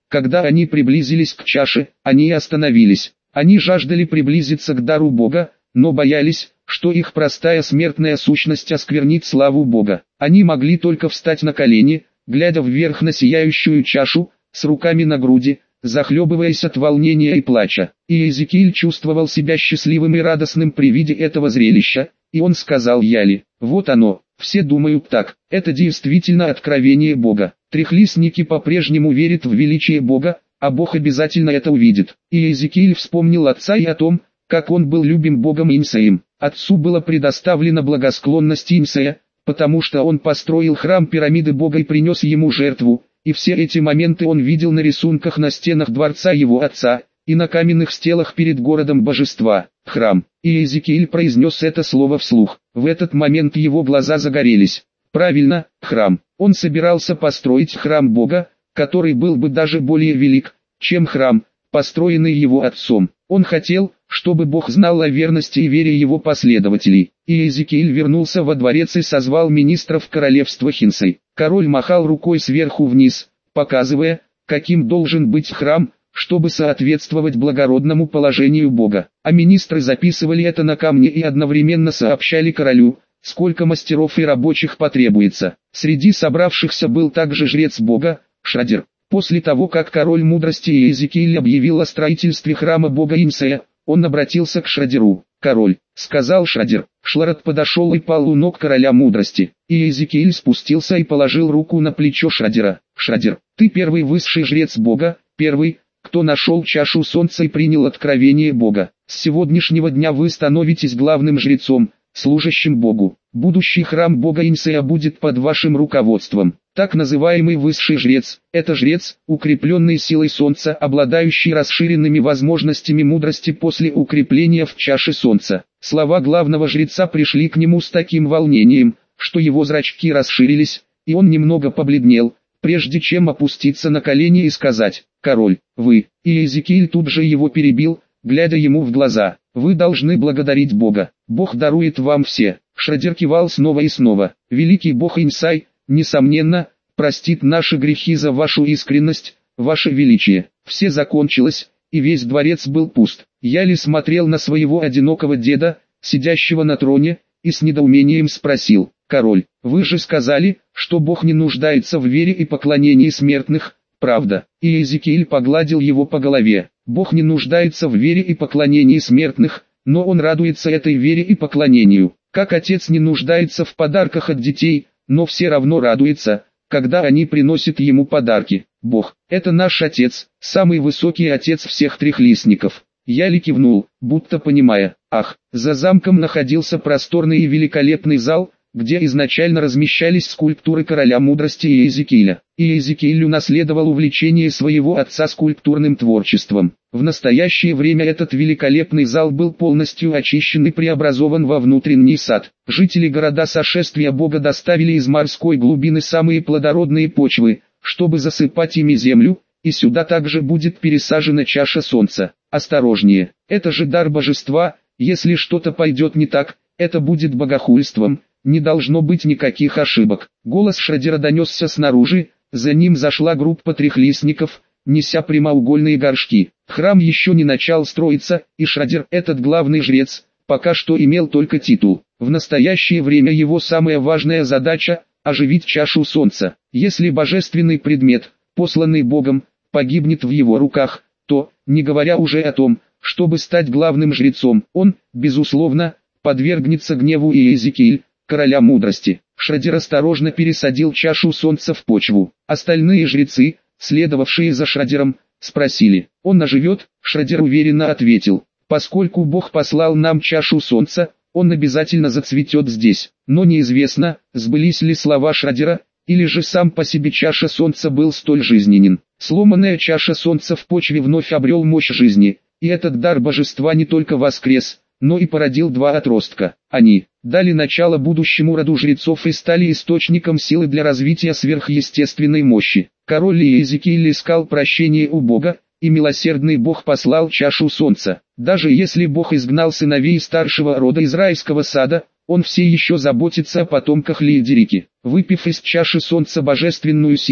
Когда они приблизились к чаше, они и остановились. Они жаждали приблизиться к дару Бога, но боялись, что их простая смертная сущность осквернит славу Бога. Они могли только встать на колени, глядя вверх на сияющую чашу, с руками на груди, захлебываясь от волнения и плача. И Иезекииль чувствовал себя счастливым и радостным при виде этого зрелища, и он сказал Яле: «Вот оно, все думают так, это действительно откровение Бога. Трехлистники по-прежнему верят в величие Бога, а Бог обязательно это увидит». И Иезекииль вспомнил отца и о том, как он был любим Богом Инсеем. Отцу было предоставлено благосклонность Инсея, потому что он построил храм пирамиды Бога и принес ему жертву, и все эти моменты он видел на рисунках на стенах дворца его отца, и на каменных стелах перед городом божества, храм. И Иезекииль произнес это слово вслух. В этот момент его глаза загорелись. Правильно, храм. Он собирался построить храм Бога, который был бы даже более велик, чем храм, построенный его отцом. Он хотел, чтобы Бог знал о верности и вере его последователей. И Иезекииль вернулся во дворец и созвал министров королевства Хинсей. Король махал рукой сверху вниз, показывая, каким должен быть храм, чтобы соответствовать благородному положению Бога. А министры записывали это на камне и одновременно сообщали королю, сколько мастеров и рабочих потребуется. Среди собравшихся был также жрец Бога, Шрадер. После того, как король мудрости Иезекииль объявил о строительстве храма Бога Инсея, он обратился к Шрадеру. «Король», — сказал Шрадер. Шларат подошел и пал у ног короля мудрости. И Иезекииль спустился и положил руку на плечо Шрадера. «Шрадер, ты первый высший жрец Бога, первый, кто нашел чашу солнца и принял откровение Бога. С сегодняшнего дня вы становитесь главным жрецом, служащим Богу. Будущий храм Бога Инсея будет под вашим руководством». Так называемый высший жрец – это жрец, укрепленный силой солнца, обладающий расширенными возможностями мудрости после укрепления в чаше солнца. Слова главного жреца пришли к нему с таким волнением, что его зрачки расширились, и он немного побледнел, прежде чем опуститься на колени и сказать: «Король, вы». И Иезекииль тут же его перебил, глядя ему в глаза: «Вы должны благодарить Бога. Бог дарует вам все». Шрадер кивал снова и снова. «Великий Бог Инсай, несомненно, простит наши грехи за вашу искренность, ваше величие». Все закончилось, и весь дворец был пуст. Яли смотрел на своего одинокого деда, сидящего на троне, и с недоумением спросил: «Король, вы же сказали, что Бог не нуждается в вере и поклонении смертных, правда?» И Иезекииль погладил его по голове. «Бог не нуждается в вере и поклонении смертных, но Он радуется этой вере и поклонению. Как отец не нуждается в подарках от детей, но все равно радуется, когда они приносят ему подарки. Бог – это наш Отец, самый высокий Отец всех трехлистников». Яли кивнул, будто понимая. Ах, за замком находился просторный и великолепный зал, где изначально размещались скульптуры короля мудрости Иезекииля. И Иезекииль унаследовал увлечение своего отца скульптурным творчеством. В настоящее время этот великолепный зал был полностью очищен и преобразован во внутренний сад. Жители города сошествия Бога доставили из морской глубины самые плодородные почвы, чтобы засыпать ими землю, и сюда также будет пересажена чаша солнца. Осторожнее, это же дар божества, если что-то пойдет не так, это будет богохульством, не должно быть никаких ошибок. Голос Шрадера донесся снаружи, за ним зашла группа трехлистников, неся прямоугольные горшки. Храм еще не начал строиться, и Шрадер, этот главный жрец, пока что имел только титул. В настоящее время его самая важная задача – оживить чашу солнца. Если божественный предмет, посланный Богом, погибнет в его руках, то, не говоря уже о том, чтобы стать главным жрецом, он, безусловно, подвергнется гневу Иезекииль, короля мудрости. Шрадер осторожно пересадил чашу солнца в почву. Остальные жрецы, следовавшие за Шрадером, спросили: «Он оживет?» Шрадер уверенно ответил: «Поскольку Бог послал нам чашу солнца, он обязательно зацветет здесь». Но неизвестно, сбылись ли слова Шрадера, или же сам по себе чаша солнца был столь жизненен. Сломанная чаша солнца в почве вновь обрел мощь жизни, и этот дар божества не только воскрес, но и породил два отростка. Они дали начало будущему роду жрецов и стали источником силы для развития сверхъестественной мощи. Король Иезекииль искал прощения у Бога, и милосердный Бог послал чашу солнца. Даже если Бог изгнал сыновей старшего рода из райского сада, он все еще заботится о потомках Лиедерики. Выпив из чаши солнца божественную силу,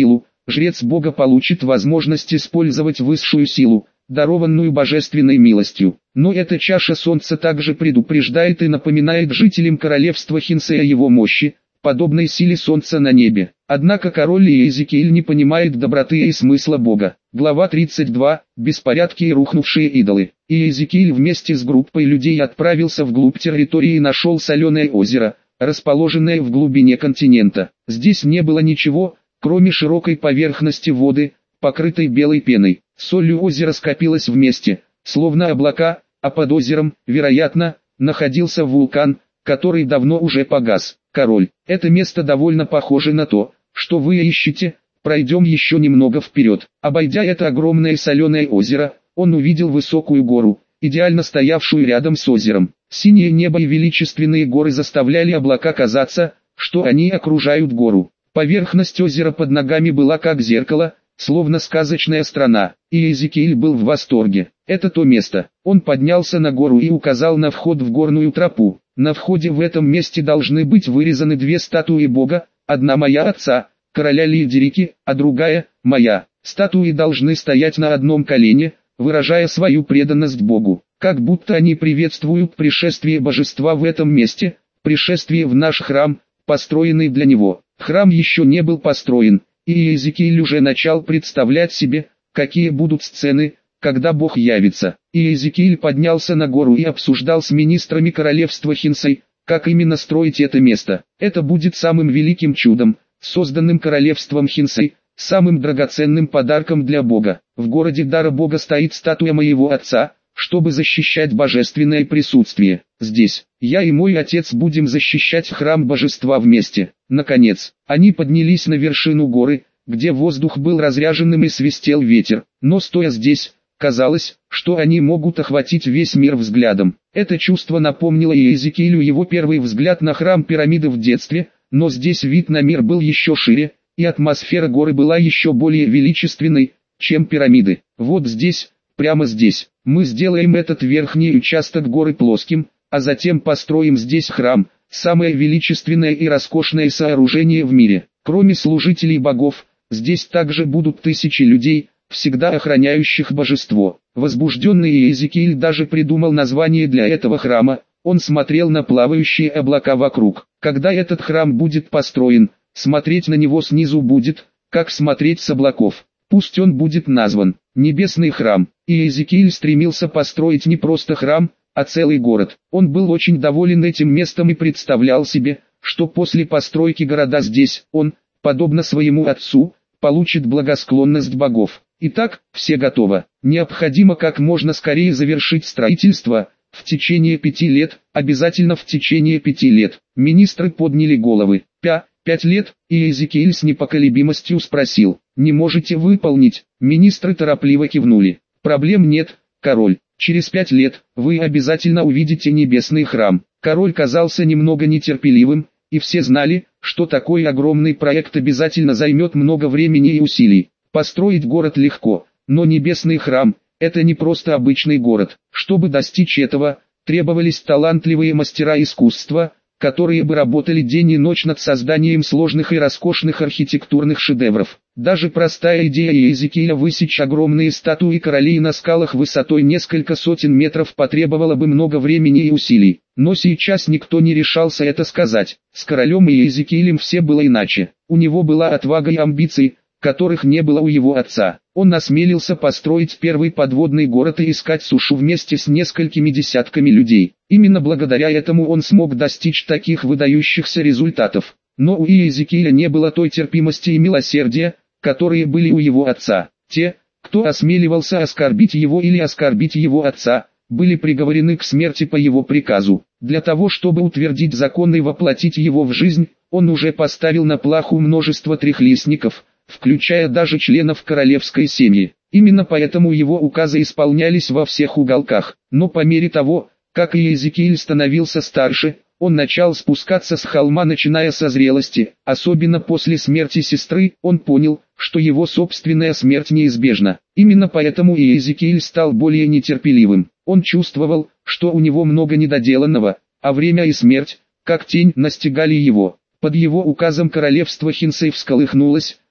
жрец Бога получит возможность использовать высшую силу, дарованную божественной милостью. Но эта чаша солнца также предупреждает и напоминает жителям королевства Хинсе о его мощи, подобной силе солнца на небе. Однако король Иезекииль не понимает доброты и смысла Бога. Глава тридцать два. Беспорядки и рухнувшие идолы. Иезекииль вместе с группой людей отправился вглубь территории и нашел соленое озеро, расположенное в глубине континента. Здесь не было ничего, кроме широкой поверхности воды, покрытой белой пеной. Солью озера скопилось вместе, словно облака, а под озером, вероятно, находился вулкан, который давно уже погас. Король, это место довольно похоже на то, что вы ищете. Пройдем еще немного вперед. Обойдя это огромное соленое озеро, он увидел высокую гору, идеально стоявшую рядом с озером. Синее небо и величественные горы заставляли облака казаться, что они окружают гору. Поверхность озера под ногами была как зеркало, словно сказочная страна, и Иезекииль был в восторге. Это то место. Он поднялся на гору и указал на вход в горную тропу. На входе в этом месте должны быть вырезаны две статуи Бога, одна моя отца, короля Лидерики, а другая, моя. Статуи должны стоять на одном колене, выражая свою преданность Богу, как будто они приветствуют пришествие божества в этом месте, пришествие в наш храм, построенный для него. Храм еще не был построен, и Иезекииль уже начал представлять себе, какие будут сцены, когда Бог явится. Иезекииль поднялся на гору и обсуждал с министрами королевства Хинсей, как именно строить это место. Это будет самым великим чудом, созданным королевством Хинсей, самым драгоценным подарком для Бога. В городе Дара Бога стоит статуя моего отца, чтобы защищать божественное присутствие. Здесь, я и мой отец будем защищать храм божества вместе. Наконец, они поднялись на вершину горы, где воздух был разряженным и свистел ветер. Но стоя здесь, казалось, что они могут охватить весь мир взглядом. Это чувство напомнило Иезекиилю его первый взгляд на храм пирамиды в детстве, но здесь вид на мир был еще шире, и атмосфера горы была еще более величественной, чем пирамиды. Вот здесь, прямо здесь, мы сделаем этот верхний участок горы плоским, а затем построим здесь храм, самое величественное и роскошное сооружение в мире. Кроме служителей богов, здесь также будут тысячи людей, всегда охраняющих божество. Возбужденный Иезекииль даже придумал название для этого храма. Он смотрел на плавающие облака вокруг. Когда этот храм будет построен, смотреть на него снизу будет, как смотреть с облаков. Пусть он будет назван «Небесный храм». Иезекииль стремился построить не просто храм, а целый город. Он был очень доволен этим местом и представлял себе, что после постройки города здесь, он, подобно своему отцу, получит благосклонность богов. Итак, все готово. Необходимо как можно скорее завершить строительство. В течение пяти лет, обязательно в течение пяти лет. Министры подняли головы. Пя, пять лет, и Иезекииль с непоколебимостью спросил: «Не можете выполнить?» Министры торопливо кивнули. «Проблем нет, король. Через пять лет, вы обязательно увидите небесный храм». Король казался немного нетерпеливым, и все знали, что такой огромный проект обязательно займет много времени и усилий. Построить город легко, но небесный храм – это не просто обычный город. Чтобы достичь этого, требовались талантливые мастера искусства, которые бы работали день и ночь над созданием сложных и роскошных архитектурных шедевров. Даже простая идея Иезекииля высечь огромные статуи королей на скалах высотой несколько сотен метров потребовала бы много времени и усилий. Но сейчас никто не решался это сказать. С королем Иезекиилем все было иначе. У него была отвага и амбиции, которых не было у его отца. Он осмелился построить первый подводный город и искать сушу вместе с несколькими десятками людей. Именно благодаря этому он смог достичь таких выдающихся результатов. Но у Иезекииля не было той терпимости и милосердия, которые были у его отца. Те, кто осмеливался оскорбить его или оскорбить его отца, были приговорены к смерти по его приказу. Для того чтобы утвердить закон и воплотить его в жизнь, он уже поставил на плаху множество трехлистников, включая даже членов королевской семьи. Именно поэтому его указы исполнялись во всех уголках. Но по мере того, как Иезекииль становился старше, он начал спускаться с холма, начиная со зрелости. Особенно после смерти сестры, он понял, что его собственная смерть неизбежна. Именно поэтому Иезекииль стал более нетерпеливым. Он чувствовал, что у него много недоделанного, а время и смерть, как тень, настигали его. Под его указом королевство Хинсей всколыхнулось,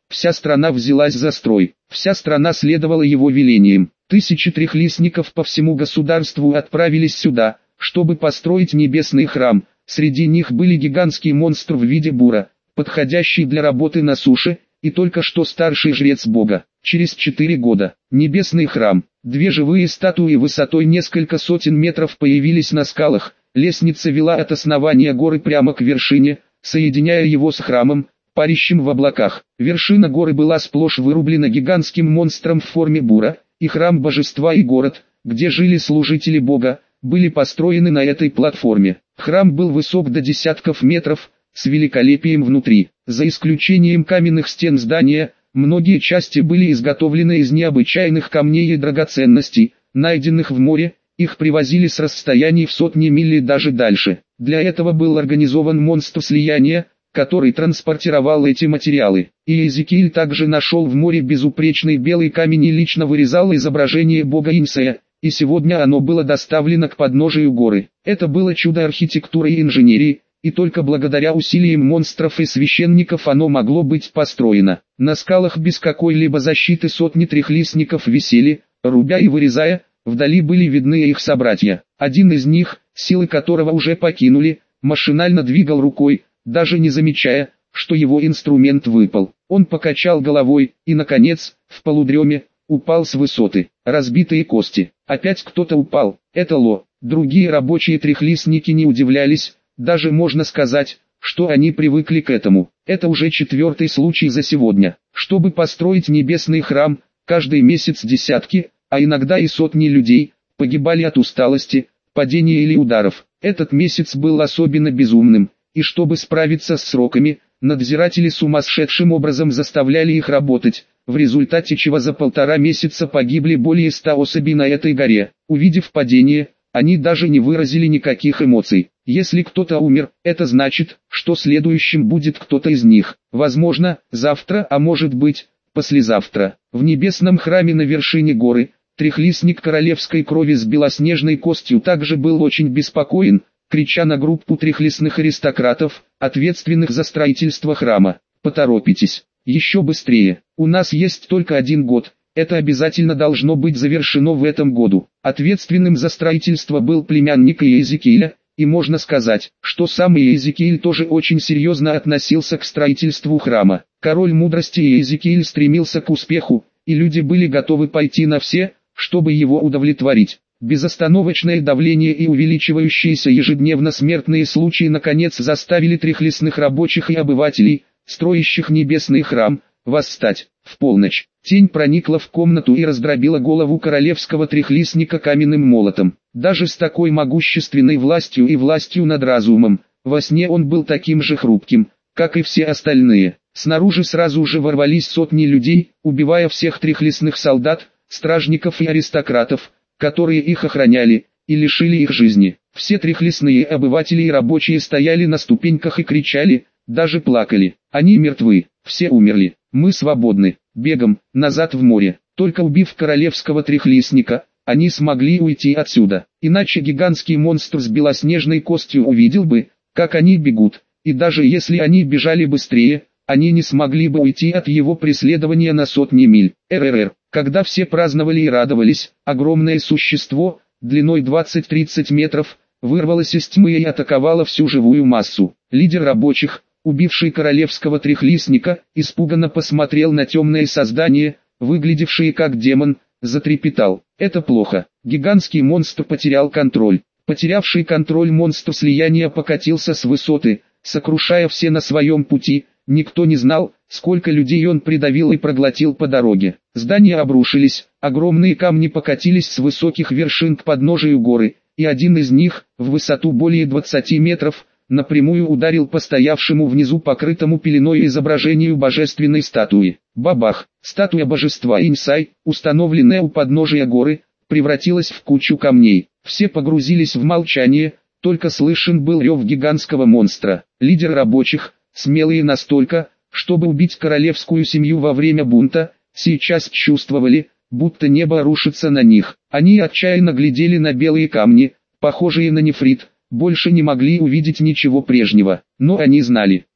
Вся страна взялась за строй, вся страна следовала его велениям. Тысячи трехлистников по всему государству отправились сюда, чтобы построить небесный храм. Среди них были гигантский монстр в виде бура, подходящий для работы на суше, и только что старший жрец бога. Через четыре года, небесный храм, две живые статуи высотой несколько сотен метров появились на скалах, лестница вела от основания горы прямо к вершине, соединяя его с храмом, парящим в облаках. Вершина горы была сплошь вырублена гигантским монстром в форме бура, и храм божества и город, где жили служители бога, были построены на этой платформе. Храм был высок до десятков метров, с великолепием внутри. За исключением каменных стен здания, многие части были изготовлены из необычайных камней и драгоценностей, найденных в море, их привозили с расстояний в сотни миль и даже дальше. Для этого был организован монстр слияния, который транспортировал эти материалы. И Иезекииль также нашел в море безупречный белый камень и лично вырезал изображение бога Инсея, и сегодня оно было доставлено к подножию горы. Это было чудо архитектуры и инженерии, и только благодаря усилиям монстров и священников оно могло быть построено. На скалах без какой-либо защиты сотни трехлистников висели, рубя и вырезая, вдали были видны их собратья. Один из них, силы которого уже покинули, машинально двигал рукой, даже не замечая, что его инструмент выпал. Он покачал головой, и наконец, в полудреме, упал с высоты. Разбитые кости. Опять кто-то упал. Это Ло. Другие рабочие трехлистники не удивлялись, даже можно сказать, что они привыкли к этому. Это уже четвертый случай за сегодня. Чтобы построить небесный храм, каждый месяц десятки, а иногда и сотни людей, погибали от усталости, падения или ударов. Этот месяц был особенно безумным, и чтобы справиться с сроками, надзиратели сумасшедшим образом заставляли их работать, в результате чего за полтора месяца погибли более ста особей на этой горе. Увидев падение, они даже не выразили никаких эмоций. Если кто-то умер, это значит, что следующим будет кто-то из них. Возможно, завтра, а может быть, послезавтра. В небесном храме на вершине горы, трехлистник королевской крови с белоснежной костью также был очень беспокоен, крича на группу трехлистных аристократов, ответственных за строительство храма: «Поторопитесь, еще быстрее, у нас есть только один год, это обязательно должно быть завершено в этом году». Ответственным за строительство был племянник Иезекииля, и можно сказать, что сам Иезекииль тоже очень серьезно относился к строительству храма. Король мудрости Иезекииль стремился к успеху, и люди были готовы пойти на все, чтобы его удовлетворить. Безостановочное давление и увеличивающиеся ежедневно смертные случаи наконец заставили трехлистных рабочих и обывателей, строящих небесный храм, восстать. В полночь тень проникла в комнату и раздробила голову королевского трехлистника каменным молотом. Даже с такой могущественной властью и властью над разумом, во сне он был таким же хрупким, как и все остальные. Снаружи сразу же ворвались сотни людей, убивая всех трехлистных солдат, стражников и аристократов, которые их охраняли, и лишили их жизни. Все трехлистные обыватели и рабочие стояли на ступеньках и кричали, даже плакали. Они мертвы, все умерли, мы свободны, бегом, назад в море. Только убив королевского трехлистника, они смогли уйти отсюда. Иначе гигантский монстр с белоснежной костью увидел бы, как они бегут, и даже если они бежали быстрее, они не смогли бы уйти от его преследования на сотни миль. РРР. Когда все праздновали и радовались, огромное существо, длиной двадцать-тридцать метров, вырвалось из тьмы и атаковало всю живую массу. Лидер рабочих, убивший королевского трехлистника, испуганно посмотрел на темное создание, выглядевшее как демон, затрепетал. Это плохо. Гигантский монстр потерял контроль. Потерявший контроль монстр слияния покатился с высоты, сокрушая все на своем пути. Никто не знал, сколько людей он придавил и проглотил по дороге. Здания обрушились, огромные камни покатились с высоких вершин к подножию горы, и один из них, в высоту более двадцати метров, напрямую ударил по стоявшему внизу покрытому пеленой изображению божественной статуи. Бабах! Статуя божества Инсай, установленная у подножия горы, превратилась в кучу камней. Все погрузились в молчание, только слышен был рев гигантского монстра. Лидер рабочих, смелые настолько, чтобы убить королевскую семью во время бунта, сейчас чувствовали, будто небо рушится на них. Они отчаянно глядели на белые камни, похожие на нефрит, больше не могли увидеть ничего прежнего. Но они знали,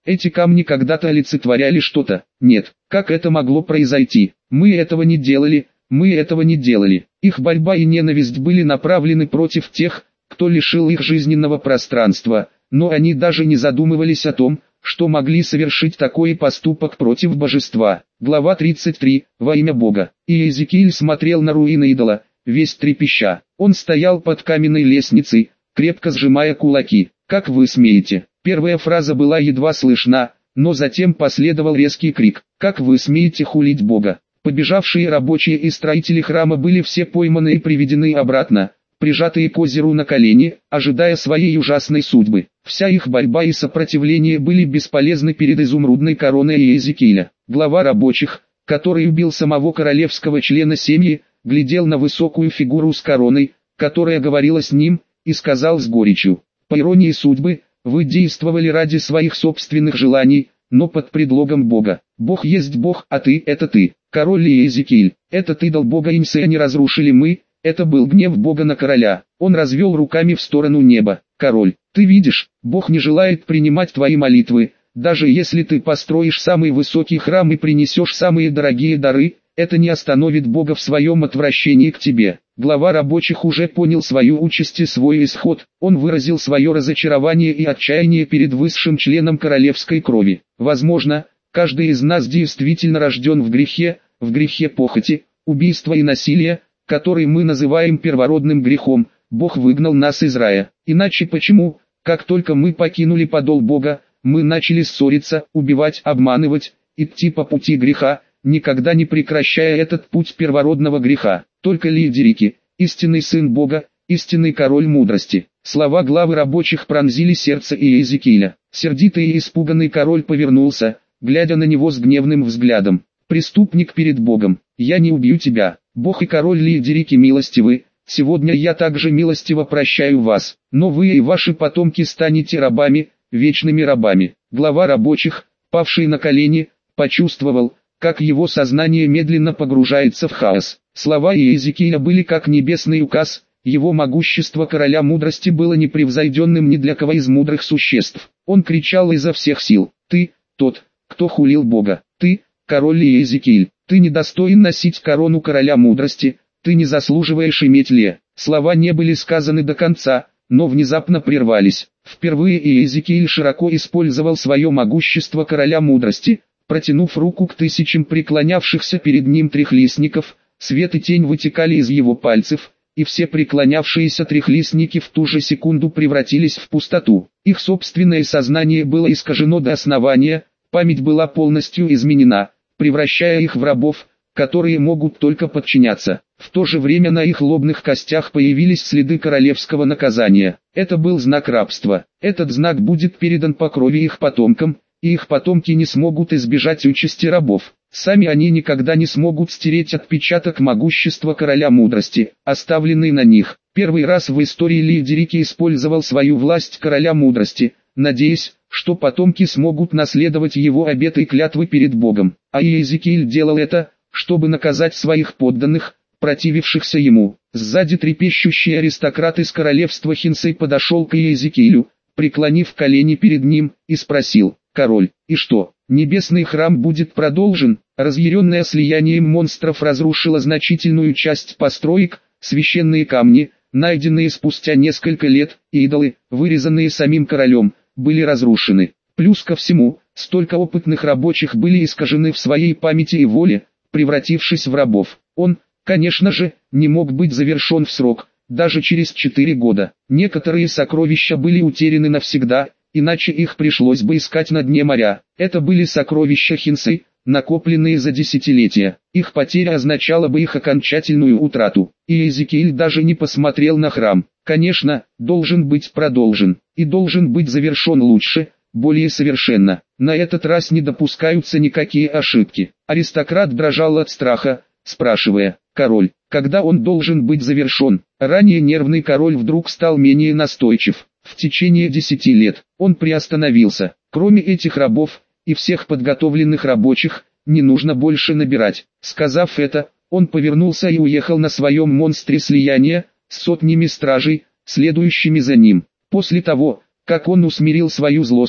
Эти камни когда-то олицетворяли что-то. Нет, как это могло произойти? Мы этого не делали, мы этого не делали. Их борьба и ненависть были направлены против тех, кто лишил их жизненного пространства, но они даже не задумывались о том, что могли совершить такой поступок против божества. Глава тридцать три. Во имя Бога. И Иезекииль смотрел на руины идола, весь трепеща. Он стоял под каменной лестницей, крепко сжимая кулаки. «Как вы смеете?» Первая фраза была едва слышна, но затем последовал резкий крик. «Как вы смеете хулить Бога?» Побежавшие рабочие и строители храма были все пойманы и приведены обратно, прижатые к озеру на колени, ожидая своей ужасной судьбы. Вся их борьба и сопротивление были бесполезны перед изумрудной короной Иезекииля. Глава рабочих, который убил самого королевского члена семьи, глядел на высокую фигуру с короной, которая говорила с ним, и сказал с горечью: «По иронии судьбы, вы действовали ради своих собственных желаний, но под предлогом Бога. Бог есть Бог, а ты — это ты. Король Иезекииль, этот идол Бога Инсея не разрушили мы, это был гнев Бога на короля». Он развел руками в сторону неба. «Король, ты видишь, Бог не желает принимать твои молитвы, даже если ты построишь самый высокий храм и принесешь самые дорогие дары, это не остановит Бога в своем отвращении к тебе». Глава рабочих уже понял свою участь и свой исход, он выразил свое разочарование и отчаяние перед высшим членом королевской крови. Возможно, каждый из нас действительно рожден в грехе, в грехе похоти, убийства и насилия, который мы называем первородным грехом. Бог выгнал нас из рая. Иначе почему, как только мы покинули подол Бога, мы начали ссориться, убивать, обманывать, идти по пути греха, никогда не прекращая этот путь первородного греха? Только Лидерики, истинный сын Бога, истинный король мудрости. Слова главы рабочих пронзили сердце Иезекииля. Сердитый и испуганный король повернулся, глядя на него с гневным взглядом. «Преступник перед Богом, я не убью тебя. Бог и король Лидерики милостивы, сегодня я также милостиво прощаю вас, но вы и ваши потомки станете рабами, вечными рабами». Глава рабочих, павший на колени, почувствовал, как его сознание медленно погружается в хаос. Слова Иезекииля были как небесный указ, его могущество короля мудрости было непревзойденным ни для кого из мудрых существ. Он кричал изо всех сил: «Ты, тот, кто хулил Бога, ты, король Иезекииль, ты недостоин носить корону короля мудрости, ты не заслуживаешь иметь ле». Слова не были сказаны до конца, но внезапно прервались. Впервые Иезекииль широко использовал свое могущество короля мудрости, протянув руку к тысячам преклонявшихся перед ним трехлистников. Свет и тень вытекали из его пальцев, и все преклонявшиеся трехлистники в ту же секунду превратились в пустоту. Их собственное сознание было искажено до основания, память была полностью изменена, превращая их в рабов, которые могут только подчиняться. В то же время на их лобных костях появились следы королевского наказания. Это был знак рабства. Этот знак будет передан по крови их потомкам, и их потомки не смогут избежать участи рабов. Сами они никогда не смогут стереть отпечаток могущества короля мудрости, оставленный на них. Первый раз в истории Лидерики использовал свою власть короля мудрости, надеясь, что потомки смогут наследовать его обеты и клятвы перед Богом. А Иезекииль делал это, чтобы наказать своих подданных, противившихся ему. Сзади трепещущий аристократ из королевства Хинсей подошел к Иезекиилю, преклонив колени перед ним, и спросил: «Король, и что, небесный храм будет продолжен?» Разъяренное слиянием монстров разрушило значительную часть построек, священные камни, найденные спустя несколько лет, и идолы, вырезанные самим королем, были разрушены. Плюс ко всему, столько опытных рабочих были искажены в своей памяти и воле, превратившись в рабов. Он, конечно же, не мог быть завершен в срок, даже через четыре года. Некоторые сокровища были утеряны навсегда, иначе их пришлось бы искать на дне моря. Это были сокровища Хинсей, накопленные за десятилетия. Их потеря означала бы их окончательную утрату. И Иезекииль даже не посмотрел на храм. Конечно, должен быть продолжен, и должен быть завершен лучше, более совершенно. На этот раз не допускаются никакие ошибки. Аристократ дрожал от страха, спрашивая: «Король, когда он должен быть завершен?» Ранее нервный король вдруг стал менее настойчив. В течение десяти лет он приостановился. Кроме этих рабов и всех подготовленных рабочих, не нужно больше набирать. Сказав это, он повернулся и уехал на своем монстре слияния, с сотнями стражей, следующими за ним. После того, как он усмирил свою злость,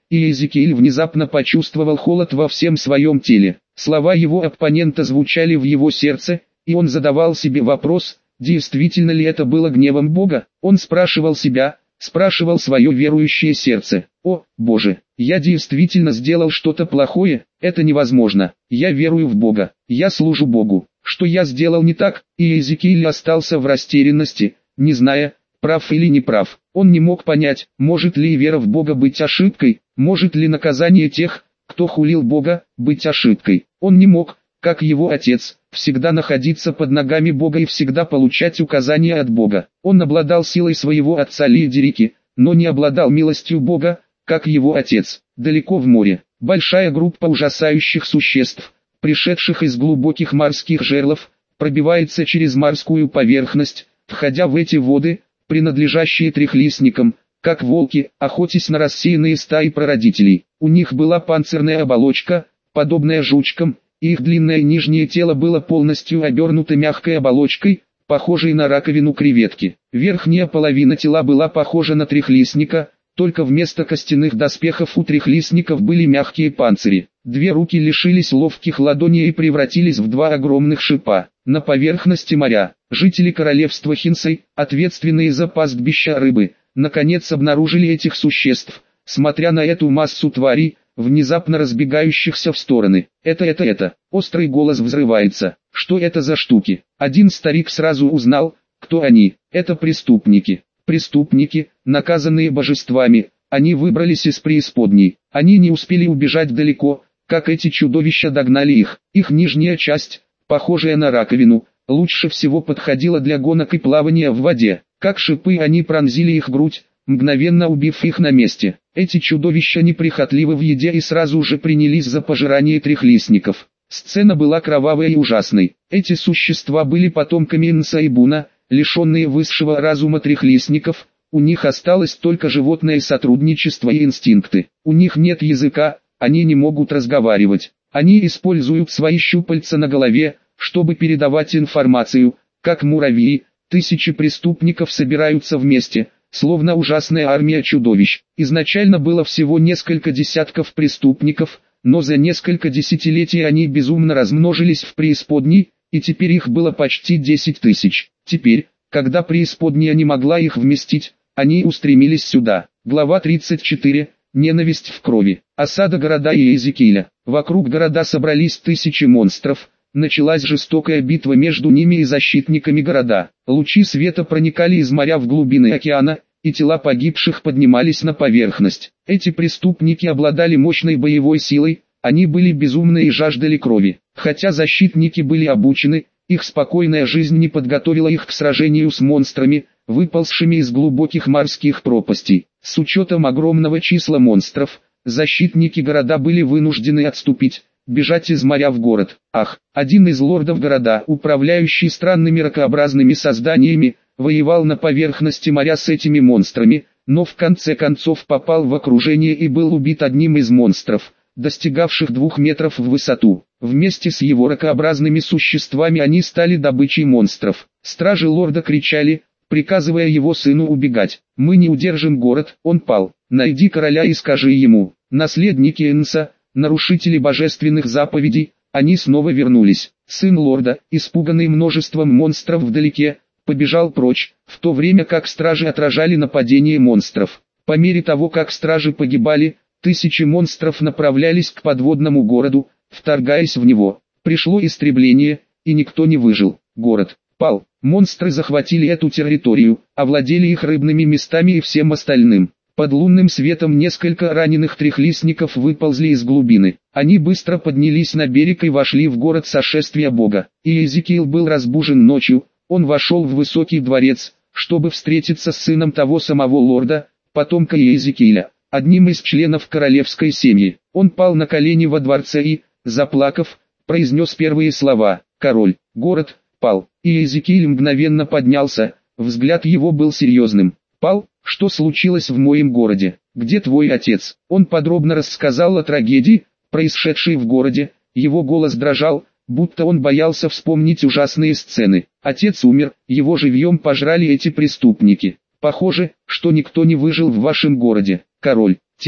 и Иезекииль внезапно почувствовал холод во всем своем теле. Слова его оппонента звучали в его сердце, и он задавал себе вопрос, действительно ли это было гневом Бога. Он спрашивал себя, спрашивал свое верующее сердце: «О, Боже, я действительно сделал что-то плохое? Это невозможно. Я верую в Бога, я служу Богу. Что я сделал не так?» И Иезекииль остался в растерянности, не зная, прав или не прав. Он не мог понять, может ли вера в Бога быть ошибкой, может ли наказание тех, кто хулил Бога, быть ошибкой. Он не мог, как его отец, всегда находиться под ногами Бога и всегда получать указания от Бога. Он обладал силой своего отца Лидерики, но не обладал милостью Бога, как его отец. Далеко в море, большая группа ужасающих существ, пришедших из глубоких морских жерлов, пробивается через морскую поверхность, входя в эти воды, принадлежащие трехлистникам, как волки, охотясь на рассеянные стаи прародителей. У них была панцирная оболочка, подобная жучкам, и их длинное нижнее тело было полностью обернуто мягкой оболочкой, похожей на раковину креветки. Верхняя половина тела была похожа на трехлистника, только вместо костяных доспехов у трехлистников были мягкие панцири. Две руки лишились ловких ладоней и превратились в два огромных шипа. На поверхности моря, жители королевства Хинсей, ответственные за пастбища рыбы, наконец обнаружили этих существ. Смотря на эту массу тварей, внезапно разбегающихся в стороны. Это, это, это. Острый голос взрывается. Что это за штуки? Один старик сразу узнал, кто они. Это преступники. Преступники, наказанные божествами. Они выбрались из преисподней. Они не успели убежать далеко, как эти чудовища догнали их. Их нижняя часть, похожая на раковину, лучше всего подходила для гонок и плавания в воде. Как шипы они пронзили их грудь, мгновенно убив их на месте. Эти чудовища неприхотливы в еде и сразу же принялись за пожирание трехлистников. Сцена была кровавой и ужасной. Эти существа были потомками Инса и Буна, лишенные высшего разума трехлистников. У них осталось только животное сотрудничество и инстинкты. У них нет языка, они не могут разговаривать. Они используют свои щупальца на голове, чтобы передавать информацию, как муравьи. Тысячи преступников собираются вместе, словно ужасная армия чудовищ. Изначально было всего несколько десятков преступников, но за несколько десятилетий они безумно размножились в преисподней, и теперь их было почти десять тысяч. Теперь, когда преисподняя не могла их вместить, они устремились сюда. Глава тридцать четыре. Ненависть в крови. Осада города Иезекииля. Вокруг города собрались тысячи монстров. Началась жестокая битва между ними и защитниками города. Лучи света проникали из моря в глубины океана, и тела погибших поднимались на поверхность. Эти преступники обладали мощной боевой силой, они были безумны и жаждали крови. Хотя защитники были обучены, их спокойная жизнь не подготовила их к сражению с монстрами, выползшими из глубоких морских пропастей. С учетом огромного числа монстров, защитники города были вынуждены отступить, бежать из моря в город. Ах, один из лордов города, управляющий странными ракообразными созданиями, воевал на поверхности моря с этими монстрами, но в конце концов попал в окружение и был убит одним из монстров, достигавших двух метров в высоту. Вместе с его ракообразными существами они стали добычей монстров. Стражи лорда кричали, приказывая его сыну убегать. «Мы не удержим город», он пал. «Найди короля и скажи ему». Наследники Энса, нарушители божественных заповедей, они снова вернулись. Сын лорда, испуганный множеством монстров вдалеке, побежал прочь, в то время как стражи отражали нападение монстров. По мере того, как стражи погибали, тысячи монстров направлялись к подводному городу, вторгаясь в него. Пришло истребление, и никто не выжил. Город пал. Монстры захватили эту территорию, овладели их рыбными местами и всем остальным. Под лунным светом несколько раненых трехлистников выползли из глубины. Они быстро поднялись на берег и вошли в город сошествия Бога. И Иезекииль был разбужен ночью, он вошел в высокий дворец, чтобы встретиться с сыном того самого лорда, потомка Иезекииля, одним из членов королевской семьи. Он пал на колени во дворце и, заплакав, произнес первые слова: «Король, город пал». И Иезекииль мгновенно поднялся, взгляд его был серьезным. «Пал? Что случилось в моем городе? Где твой отец?» Он подробно рассказал о трагедии, происшедшей в городе. Его голос дрожал, будто он боялся вспомнить ужасные сцены. «Отец умер, его живьем пожрали эти преступники. Похоже, что никто не выжил в вашем городе, король. Те,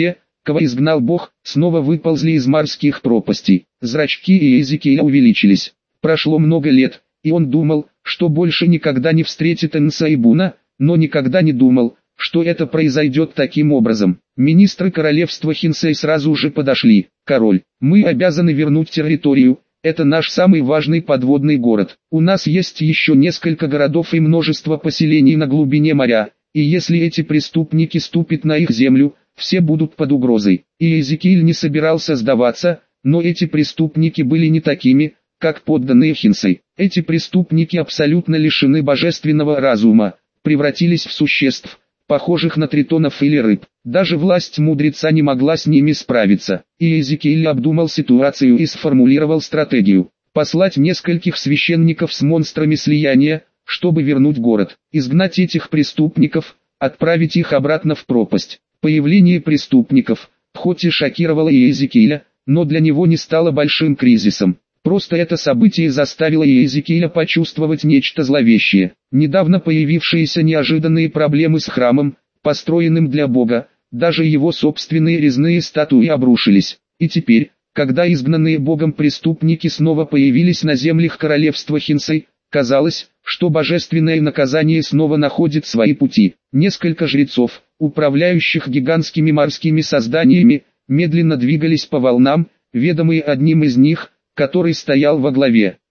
кого изгнал Бог, снова выползли из морских пропастей. Зрачки Иезекииля увеличились. Прошло много лет, и он думал, что больше никогда не встретит Энсайбуна, но никогда не думал, что это произойдет таким образом. Министры королевства Хинсей сразу же подошли. «Король, мы обязаны вернуть территорию, это наш самый важный подводный город. У нас есть еще несколько городов и множество поселений на глубине моря, и если эти преступники ступят на их землю, все будут под угрозой». И Иезекииль не собирался сдаваться, но эти преступники были не такими, как подданные Хинсей. Эти преступники абсолютно лишены божественного разума, превратились в существ, похожих на тритонов или рыб. Даже власть мудреца не могла с ними справиться. И Иезекииль обдумал ситуацию и сформулировал стратегию. Послать нескольких священников с монстрами слияния, чтобы вернуть город. Изгнать этих преступников, отправить их обратно в пропасть. Появление преступников, хоть и шокировало Иезекииля, но для него не стало большим кризисом. Просто это событие заставило Иезекииля почувствовать нечто зловещее. Недавно появившиеся неожиданные проблемы с храмом, построенным для Бога, даже его собственные резные статуи обрушились. И теперь, когда изгнанные Богом преступники снова появились на землях королевства Хинсей, казалось, что божественное наказание снова находит свои пути. Несколько жрецов, управляющих гигантскими морскими созданиями, медленно двигались по волнам, ведомые одним из них, который стоял во главе.